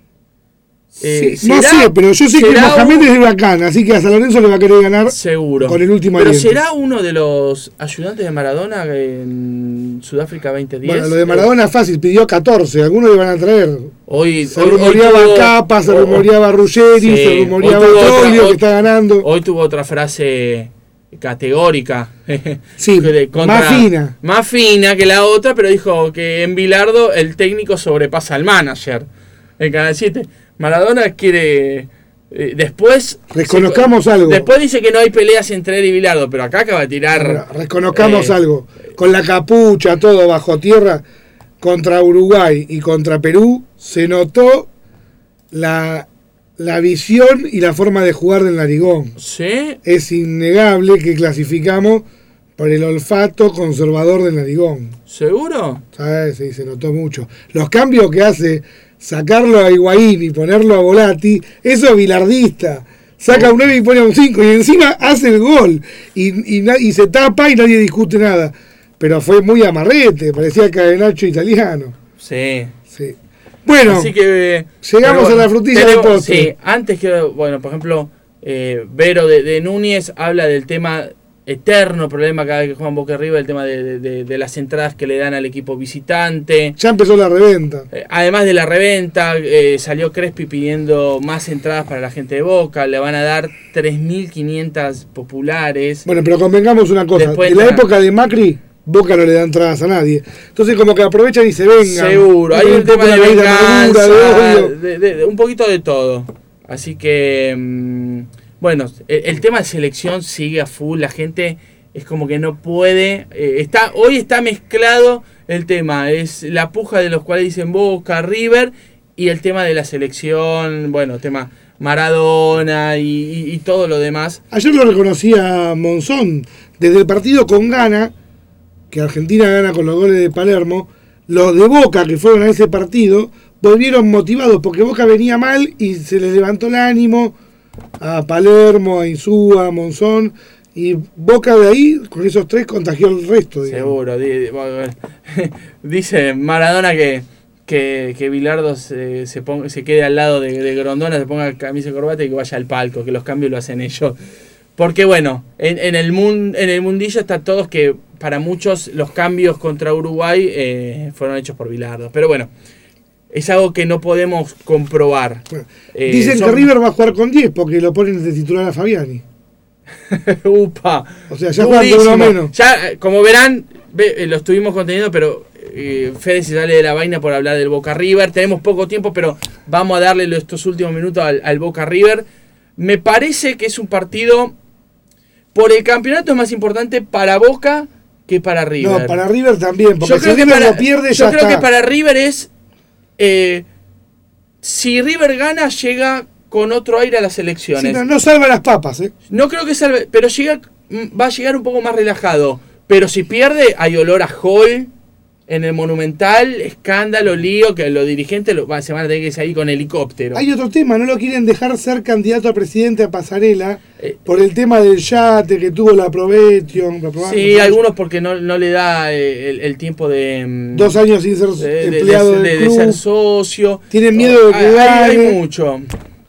[SPEAKER 6] Eh, sí, no sé, pero yo sé que Mohamed un... es de Huracán, así que a San Lorenzo le va a querer ganar
[SPEAKER 5] seguro
[SPEAKER 6] con el último
[SPEAKER 5] Pero
[SPEAKER 6] aliento.
[SPEAKER 5] ¿Será uno de los ayudantes de Maradona en Sudáfrica veinte diez?
[SPEAKER 6] Bueno, lo de Maradona es fácil, pidió catorce, algunos le van a traer.
[SPEAKER 5] Hoy,
[SPEAKER 6] se
[SPEAKER 5] hoy,
[SPEAKER 6] rumoreaba
[SPEAKER 5] hoy tuvo,
[SPEAKER 6] Capa, se rumoreaba Ruggeri, sí, se rumoreaba Troglio que está ganando.
[SPEAKER 5] Hoy tuvo otra frase categórica.
[SPEAKER 6] Sí, de, contra, más fina.
[SPEAKER 5] Más fina que la otra, pero dijo que en Bilardo el técnico sobrepasa al manager. En Canal siete. Maradona quiere... Eh, después...
[SPEAKER 6] Reconozcamos
[SPEAKER 5] se,
[SPEAKER 6] algo.
[SPEAKER 5] Después dice que no hay peleas entre él y Bilardo, pero acá acaba de tirar...
[SPEAKER 6] Reconozcamos eh, algo. Con la capucha, todo bajo tierra, contra Uruguay y contra Perú, se notó la, la visión y la forma de jugar del Narigón.
[SPEAKER 5] ¿Sí?
[SPEAKER 6] Es innegable que clasificamos por el olfato conservador del Narigón.
[SPEAKER 5] ¿Seguro?
[SPEAKER 6] ¿Sabes? Sí, se notó mucho. Los cambios que hace... Sacarlo a Higuaín y ponerlo a Volati, eso es bilardista. Saca un nueve y pone un cinco y encima hace el gol. Y, y, y se tapa y nadie discute nada. Pero fue muy amarrete, parecía el cadenacho italiano.
[SPEAKER 5] Sí.
[SPEAKER 6] Sí. Bueno,
[SPEAKER 5] así que,
[SPEAKER 6] llegamos
[SPEAKER 5] bueno,
[SPEAKER 6] a la frutilla del postre.
[SPEAKER 5] Sí, antes que, bueno, por ejemplo, eh, Vero de, de Núñez habla del tema eterno problema cada vez que juegan Boca y River, el tema de, de, de las entradas que le dan al equipo visitante.
[SPEAKER 6] Ya empezó la reventa.
[SPEAKER 5] Eh, además de la reventa, eh, salió Crespi pidiendo más entradas para la gente de Boca. Le van a dar tres mil quinientas populares.
[SPEAKER 6] Bueno, pero convengamos una cosa.
[SPEAKER 5] Después
[SPEAKER 6] en la
[SPEAKER 5] la...
[SPEAKER 6] época de Macri, Boca no le da entradas a nadie. Entonces como que aprovechan y se vengan.
[SPEAKER 5] Seguro, hay un, un tema de venganza,
[SPEAKER 6] de
[SPEAKER 5] de, de, de, un poquito de todo. Así que, mmm, bueno, el, el tema de selección sigue a full. La gente es como que no puede. Eh, está Hoy está mezclado el tema. Es la puja de los cuales dicen Boca, River, y el tema de la selección. Bueno, tema Maradona y, y, y todo lo demás.
[SPEAKER 6] Ayer lo reconocía Monzón. Desde el partido con Ghana, que Argentina gana con los goles de Palermo, los de Boca que fueron a ese partido volvieron motivados porque Boca venía mal y se les levantó el ánimo a Palermo, a Insúa, a Monzón, y Boca de ahí, con esos tres, contagió el resto.
[SPEAKER 5] Seguro. Dice Maradona que, que, que Bilardo se, se, ponga, se quede al lado de, de Grondona, se ponga camisa y corbata y que vaya al palco, que los cambios lo hacen ellos. Porque bueno, en, en, el, mun, en el mundillo está todos que para muchos los cambios contra Uruguay eh, fueron hechos por Bilardo. Pero bueno, es algo que no podemos comprobar.
[SPEAKER 6] Bueno, eh, dicen son... que River va a jugar con diez porque lo ponen de titular a Fabiani.
[SPEAKER 5] Upa.
[SPEAKER 6] O sea, ya juegan con uno menos.
[SPEAKER 5] Ya, como verán, ve, lo estuvimos conteniendo, pero eh, Fede se sale de la vaina por hablar del Boca River. Tenemos poco tiempo, pero vamos a darle estos últimos minutos al, al Boca River. Me parece que es un partido, por el campeonato es más importante para Boca que para River.
[SPEAKER 6] No, para River también, porque
[SPEAKER 5] yo
[SPEAKER 6] si
[SPEAKER 5] creo
[SPEAKER 6] River
[SPEAKER 5] que para,
[SPEAKER 6] lo pierde,
[SPEAKER 5] yo
[SPEAKER 6] ya
[SPEAKER 5] creo
[SPEAKER 6] está.
[SPEAKER 5] que para River es, eh, si River gana, llega con otro aire a las elecciones.
[SPEAKER 6] Sí, no, no salva las papas, ¿eh?
[SPEAKER 5] No creo que salve, pero llega, va a llegar un poco más relajado. Pero si pierde, hay olor a Hall en el Monumental, escándalo, lío, que los dirigentes lo, se van a tener que ir ahí con helicóptero.
[SPEAKER 6] Hay otro tema, no lo quieren dejar ser candidato a presidente a Pasarela eh, por el tema del yate que tuvo la Provetion. La
[SPEAKER 5] sí, no, algunos porque no, no le da el, el tiempo de...
[SPEAKER 6] Dos años sin ser
[SPEAKER 5] de,
[SPEAKER 6] empleado
[SPEAKER 5] de, de,
[SPEAKER 6] del
[SPEAKER 5] de,
[SPEAKER 6] club.
[SPEAKER 5] de ser socio.
[SPEAKER 6] Tienen miedo de que
[SPEAKER 5] hay,
[SPEAKER 6] gane.
[SPEAKER 5] Hay mucho.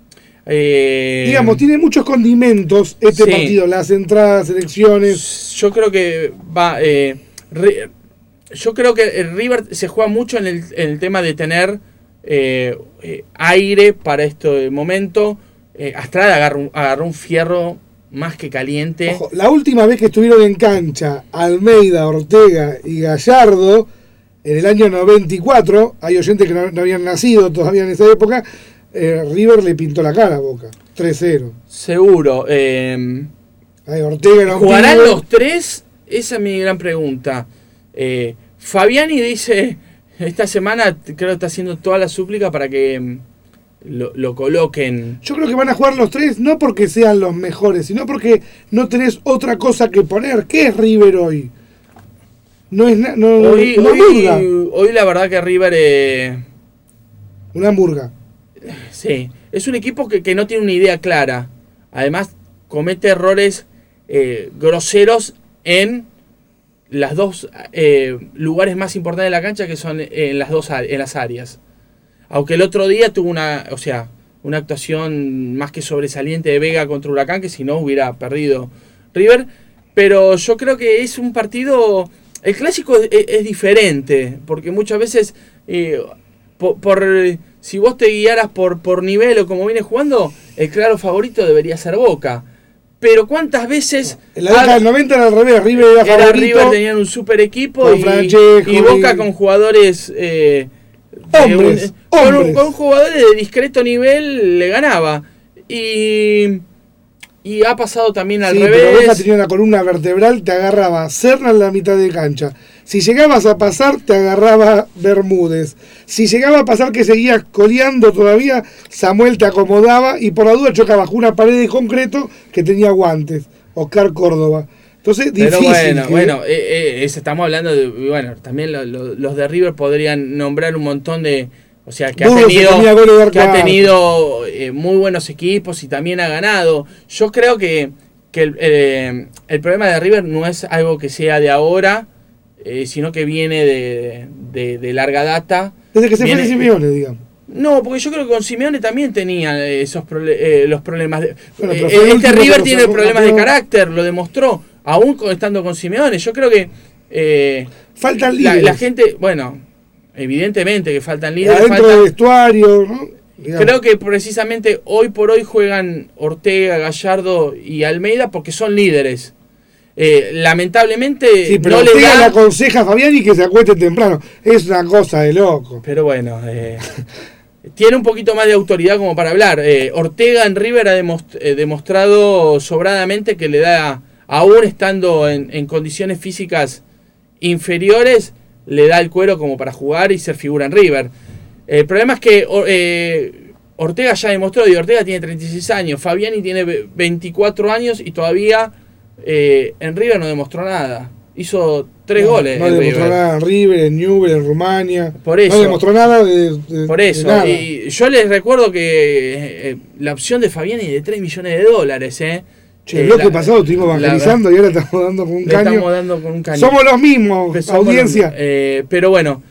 [SPEAKER 5] Eh,
[SPEAKER 6] Digamos, tiene muchos condimentos este sí. partido, las entradas, elecciones.
[SPEAKER 5] Yo creo que va... Eh, re, Yo creo que el River se juega mucho en el, en el tema de tener eh, eh, aire para este momento. Eh, Astrada agarró, agarró un fierro más que caliente.
[SPEAKER 6] Ojo, la última vez que estuvieron en cancha Almeida, Ortega y Gallardo, en el año noventa y cuatro, hay oyentes que no, no habían nacido todavía en esa época, eh, River le pintó la cara a Boca, tres cero.
[SPEAKER 5] Seguro. Eh,
[SPEAKER 6] Ay, Ortega no
[SPEAKER 5] ¿Jugarán pide. los tres? Esa es mi gran pregunta. Eh, Fabiani dice, esta semana creo que está haciendo toda la súplica para que lo, lo coloquen.
[SPEAKER 6] Yo creo que van a jugar los tres, no porque sean los mejores, sino porque no tenés otra cosa que poner. ¿Qué es River hoy? No es na, no,
[SPEAKER 5] hoy,
[SPEAKER 6] una
[SPEAKER 5] hoy,
[SPEAKER 6] hamburga.
[SPEAKER 5] Hoy la verdad que River... Eh,
[SPEAKER 6] una hamburga.
[SPEAKER 5] Sí, es un equipo que, que no tiene una idea clara. Además, comete errores eh, groseros en... las dos eh, lugares más importantes de la cancha, que son en las dos en las áreas. Aunque el otro día tuvo una, o sea, una actuación más que sobresaliente de Vega contra Huracán, que si no hubiera perdido River, pero yo creo que es un partido, el clásico es, es diferente, porque muchas veces eh, por, por si vos te guiaras por, por nivel o como viene jugando, el claro favorito debería ser Boca. Pero ¿cuántas veces...
[SPEAKER 6] En la década del noventa era al revés, River era, era favorito.
[SPEAKER 5] River tenían un super equipo y,
[SPEAKER 6] Francesco,
[SPEAKER 5] y Boca y... con jugadores... Eh,
[SPEAKER 6] hombres,
[SPEAKER 5] un,
[SPEAKER 6] hombres.
[SPEAKER 5] Con, con jugadores de discreto nivel le ganaba. Y, y ha pasado también al
[SPEAKER 6] sí,
[SPEAKER 5] revés.
[SPEAKER 6] Pero Boca tenía una columna vertebral, te agarraba Serna en la mitad de cancha. Si llegabas a pasar, te agarraba Bermúdez. Si llegaba a pasar que seguías coleando todavía, Samuel te acomodaba y por la duda chocaba bajo una pared de concreto que tenía guantes. Oscar Córdoba. Entonces,
[SPEAKER 5] Pero
[SPEAKER 6] difícil.
[SPEAKER 5] bueno,
[SPEAKER 6] que...
[SPEAKER 5] bueno eh, eh, estamos hablando de... Bueno, también lo, lo, los de River podrían nombrar un montón de... O sea, que Burro ha tenido, que ha tenido eh, muy buenos equipos y también ha ganado. Yo creo que, que el, eh, el problema de River no es algo que sea de ahora, eh, sino que viene de, de, de larga data.
[SPEAKER 6] Desde que se
[SPEAKER 5] viene,
[SPEAKER 6] fue de Simeone, digamos.
[SPEAKER 5] No, porque yo creo que con Simeone también tenía esos prole eh, los problemas. De,
[SPEAKER 6] bueno,
[SPEAKER 5] eh, este River tiene problemas de carácter, lo demostró. aún estando con Simeone. Yo creo que eh,
[SPEAKER 6] faltan
[SPEAKER 5] la,
[SPEAKER 6] líderes.
[SPEAKER 5] la gente, bueno, evidentemente que faltan líderes.
[SPEAKER 6] Adentro
[SPEAKER 5] faltan,
[SPEAKER 6] del vestuario, ¿no? Digamos.
[SPEAKER 5] Creo que precisamente hoy por hoy juegan Ortega, Gallardo y Almeida porque son líderes. Eh, lamentablemente
[SPEAKER 6] sí, pero
[SPEAKER 5] no le
[SPEAKER 6] Ortega
[SPEAKER 5] da...
[SPEAKER 6] le aconseja a Fabiani que se acueste temprano. Es una cosa de loco.
[SPEAKER 5] Pero bueno, eh, tiene un poquito más de autoridad como para hablar. Eh, Ortega en River ha demost- eh, demostrado sobradamente que le da, aún estando en, en condiciones físicas inferiores, le da el cuero como para jugar y ser figura en River. El problema es que eh, Ortega ya demostró, y Ortega tiene treinta y seis años, Fabiani tiene veinticuatro años y todavía eh, en River no demostró nada. Hizo tres
[SPEAKER 6] no,
[SPEAKER 5] goles.
[SPEAKER 6] No
[SPEAKER 5] en
[SPEAKER 6] demostró
[SPEAKER 5] River.
[SPEAKER 6] nada en River, en Newell, en Rumania.
[SPEAKER 5] Por eso.
[SPEAKER 6] No demostró nada de, de
[SPEAKER 5] Por eso.
[SPEAKER 6] de nada.
[SPEAKER 5] Y yo les recuerdo que eh, la opción de Fabiani es de tres millones de dólares, ¿eh?
[SPEAKER 6] Che,
[SPEAKER 5] Eh,
[SPEAKER 6] el bloque
[SPEAKER 5] la-
[SPEAKER 6] pasado estuvimos
[SPEAKER 5] la-
[SPEAKER 6] evangelizando y ahora estamos dando con un
[SPEAKER 5] Le
[SPEAKER 6] caño.
[SPEAKER 5] estamos dando con un caño.
[SPEAKER 6] Somos los mismos,
[SPEAKER 5] Somos
[SPEAKER 6] audiencia.
[SPEAKER 5] los- eh, pero bueno,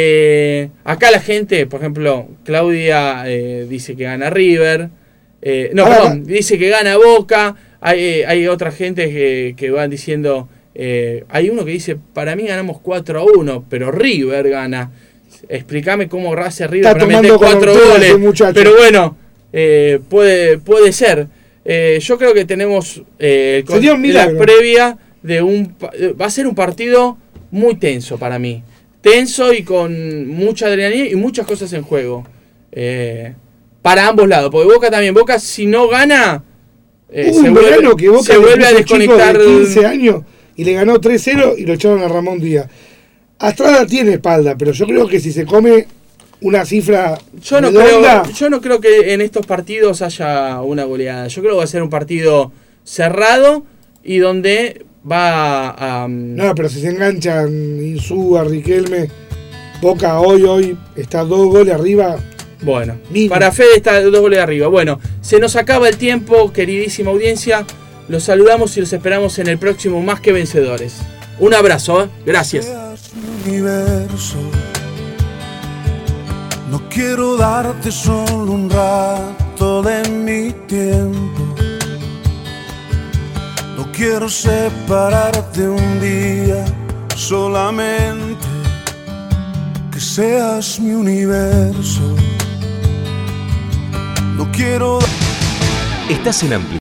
[SPEAKER 5] eh, acá la gente, por ejemplo, Claudia eh, dice que gana River. Eh, no,
[SPEAKER 6] Ahora,
[SPEAKER 5] perdón, dice que gana Boca. Hay, eh, hay otra gente que, que van diciendo... Eh, hay uno que dice, para mí ganamos cuatro a uno, pero River gana. Explícame cómo hace River
[SPEAKER 6] Está
[SPEAKER 5] para meter
[SPEAKER 6] tomando con
[SPEAKER 5] cuatro
[SPEAKER 6] Ortega
[SPEAKER 5] goles.
[SPEAKER 6] ese muchacho.
[SPEAKER 5] Pero bueno, eh, puede, puede ser. Eh, yo creo que tenemos eh, con-
[SPEAKER 6] Sería un
[SPEAKER 5] la
[SPEAKER 6] milagro.
[SPEAKER 5] previa de un... pa- Va a ser un partido muy tenso para mí. Tenso y con mucha adrenalina y muchas cosas en juego. Eh, para ambos lados. Porque Boca también. Boca si no gana... eh,
[SPEAKER 6] Hubo un verano que Boca
[SPEAKER 5] se
[SPEAKER 6] le
[SPEAKER 5] vuelve a
[SPEAKER 6] puso un chico
[SPEAKER 5] desconectar.
[SPEAKER 6] de quince años y le ganó tres cero y lo echaron a Ramón Díaz. Astrada tiene espalda, pero yo creo que si se come una cifra
[SPEAKER 5] Yo no,
[SPEAKER 6] redonda,
[SPEAKER 5] creo, yo no creo que en estos partidos haya una goleada. Yo creo que va a ser un partido cerrado y donde va a... um,
[SPEAKER 6] no, pero si se enganchan Insúa, Riquelme, Boca hoy, hoy está dos goles arriba.
[SPEAKER 5] Bueno,
[SPEAKER 6] Mínimo.
[SPEAKER 5] para Fede está dos goles arriba. Bueno, se nos acaba el tiempo, queridísima audiencia. Los saludamos y los esperamos en el próximo Más que Vencedores. Un abrazo, ¿eh? Gracias.
[SPEAKER 15] Universo, no quiero darte solo un rato de mi tiempo. No quiero separarte un día, solamente que seas mi universo. No quiero...
[SPEAKER 1] Estás en Amplitud.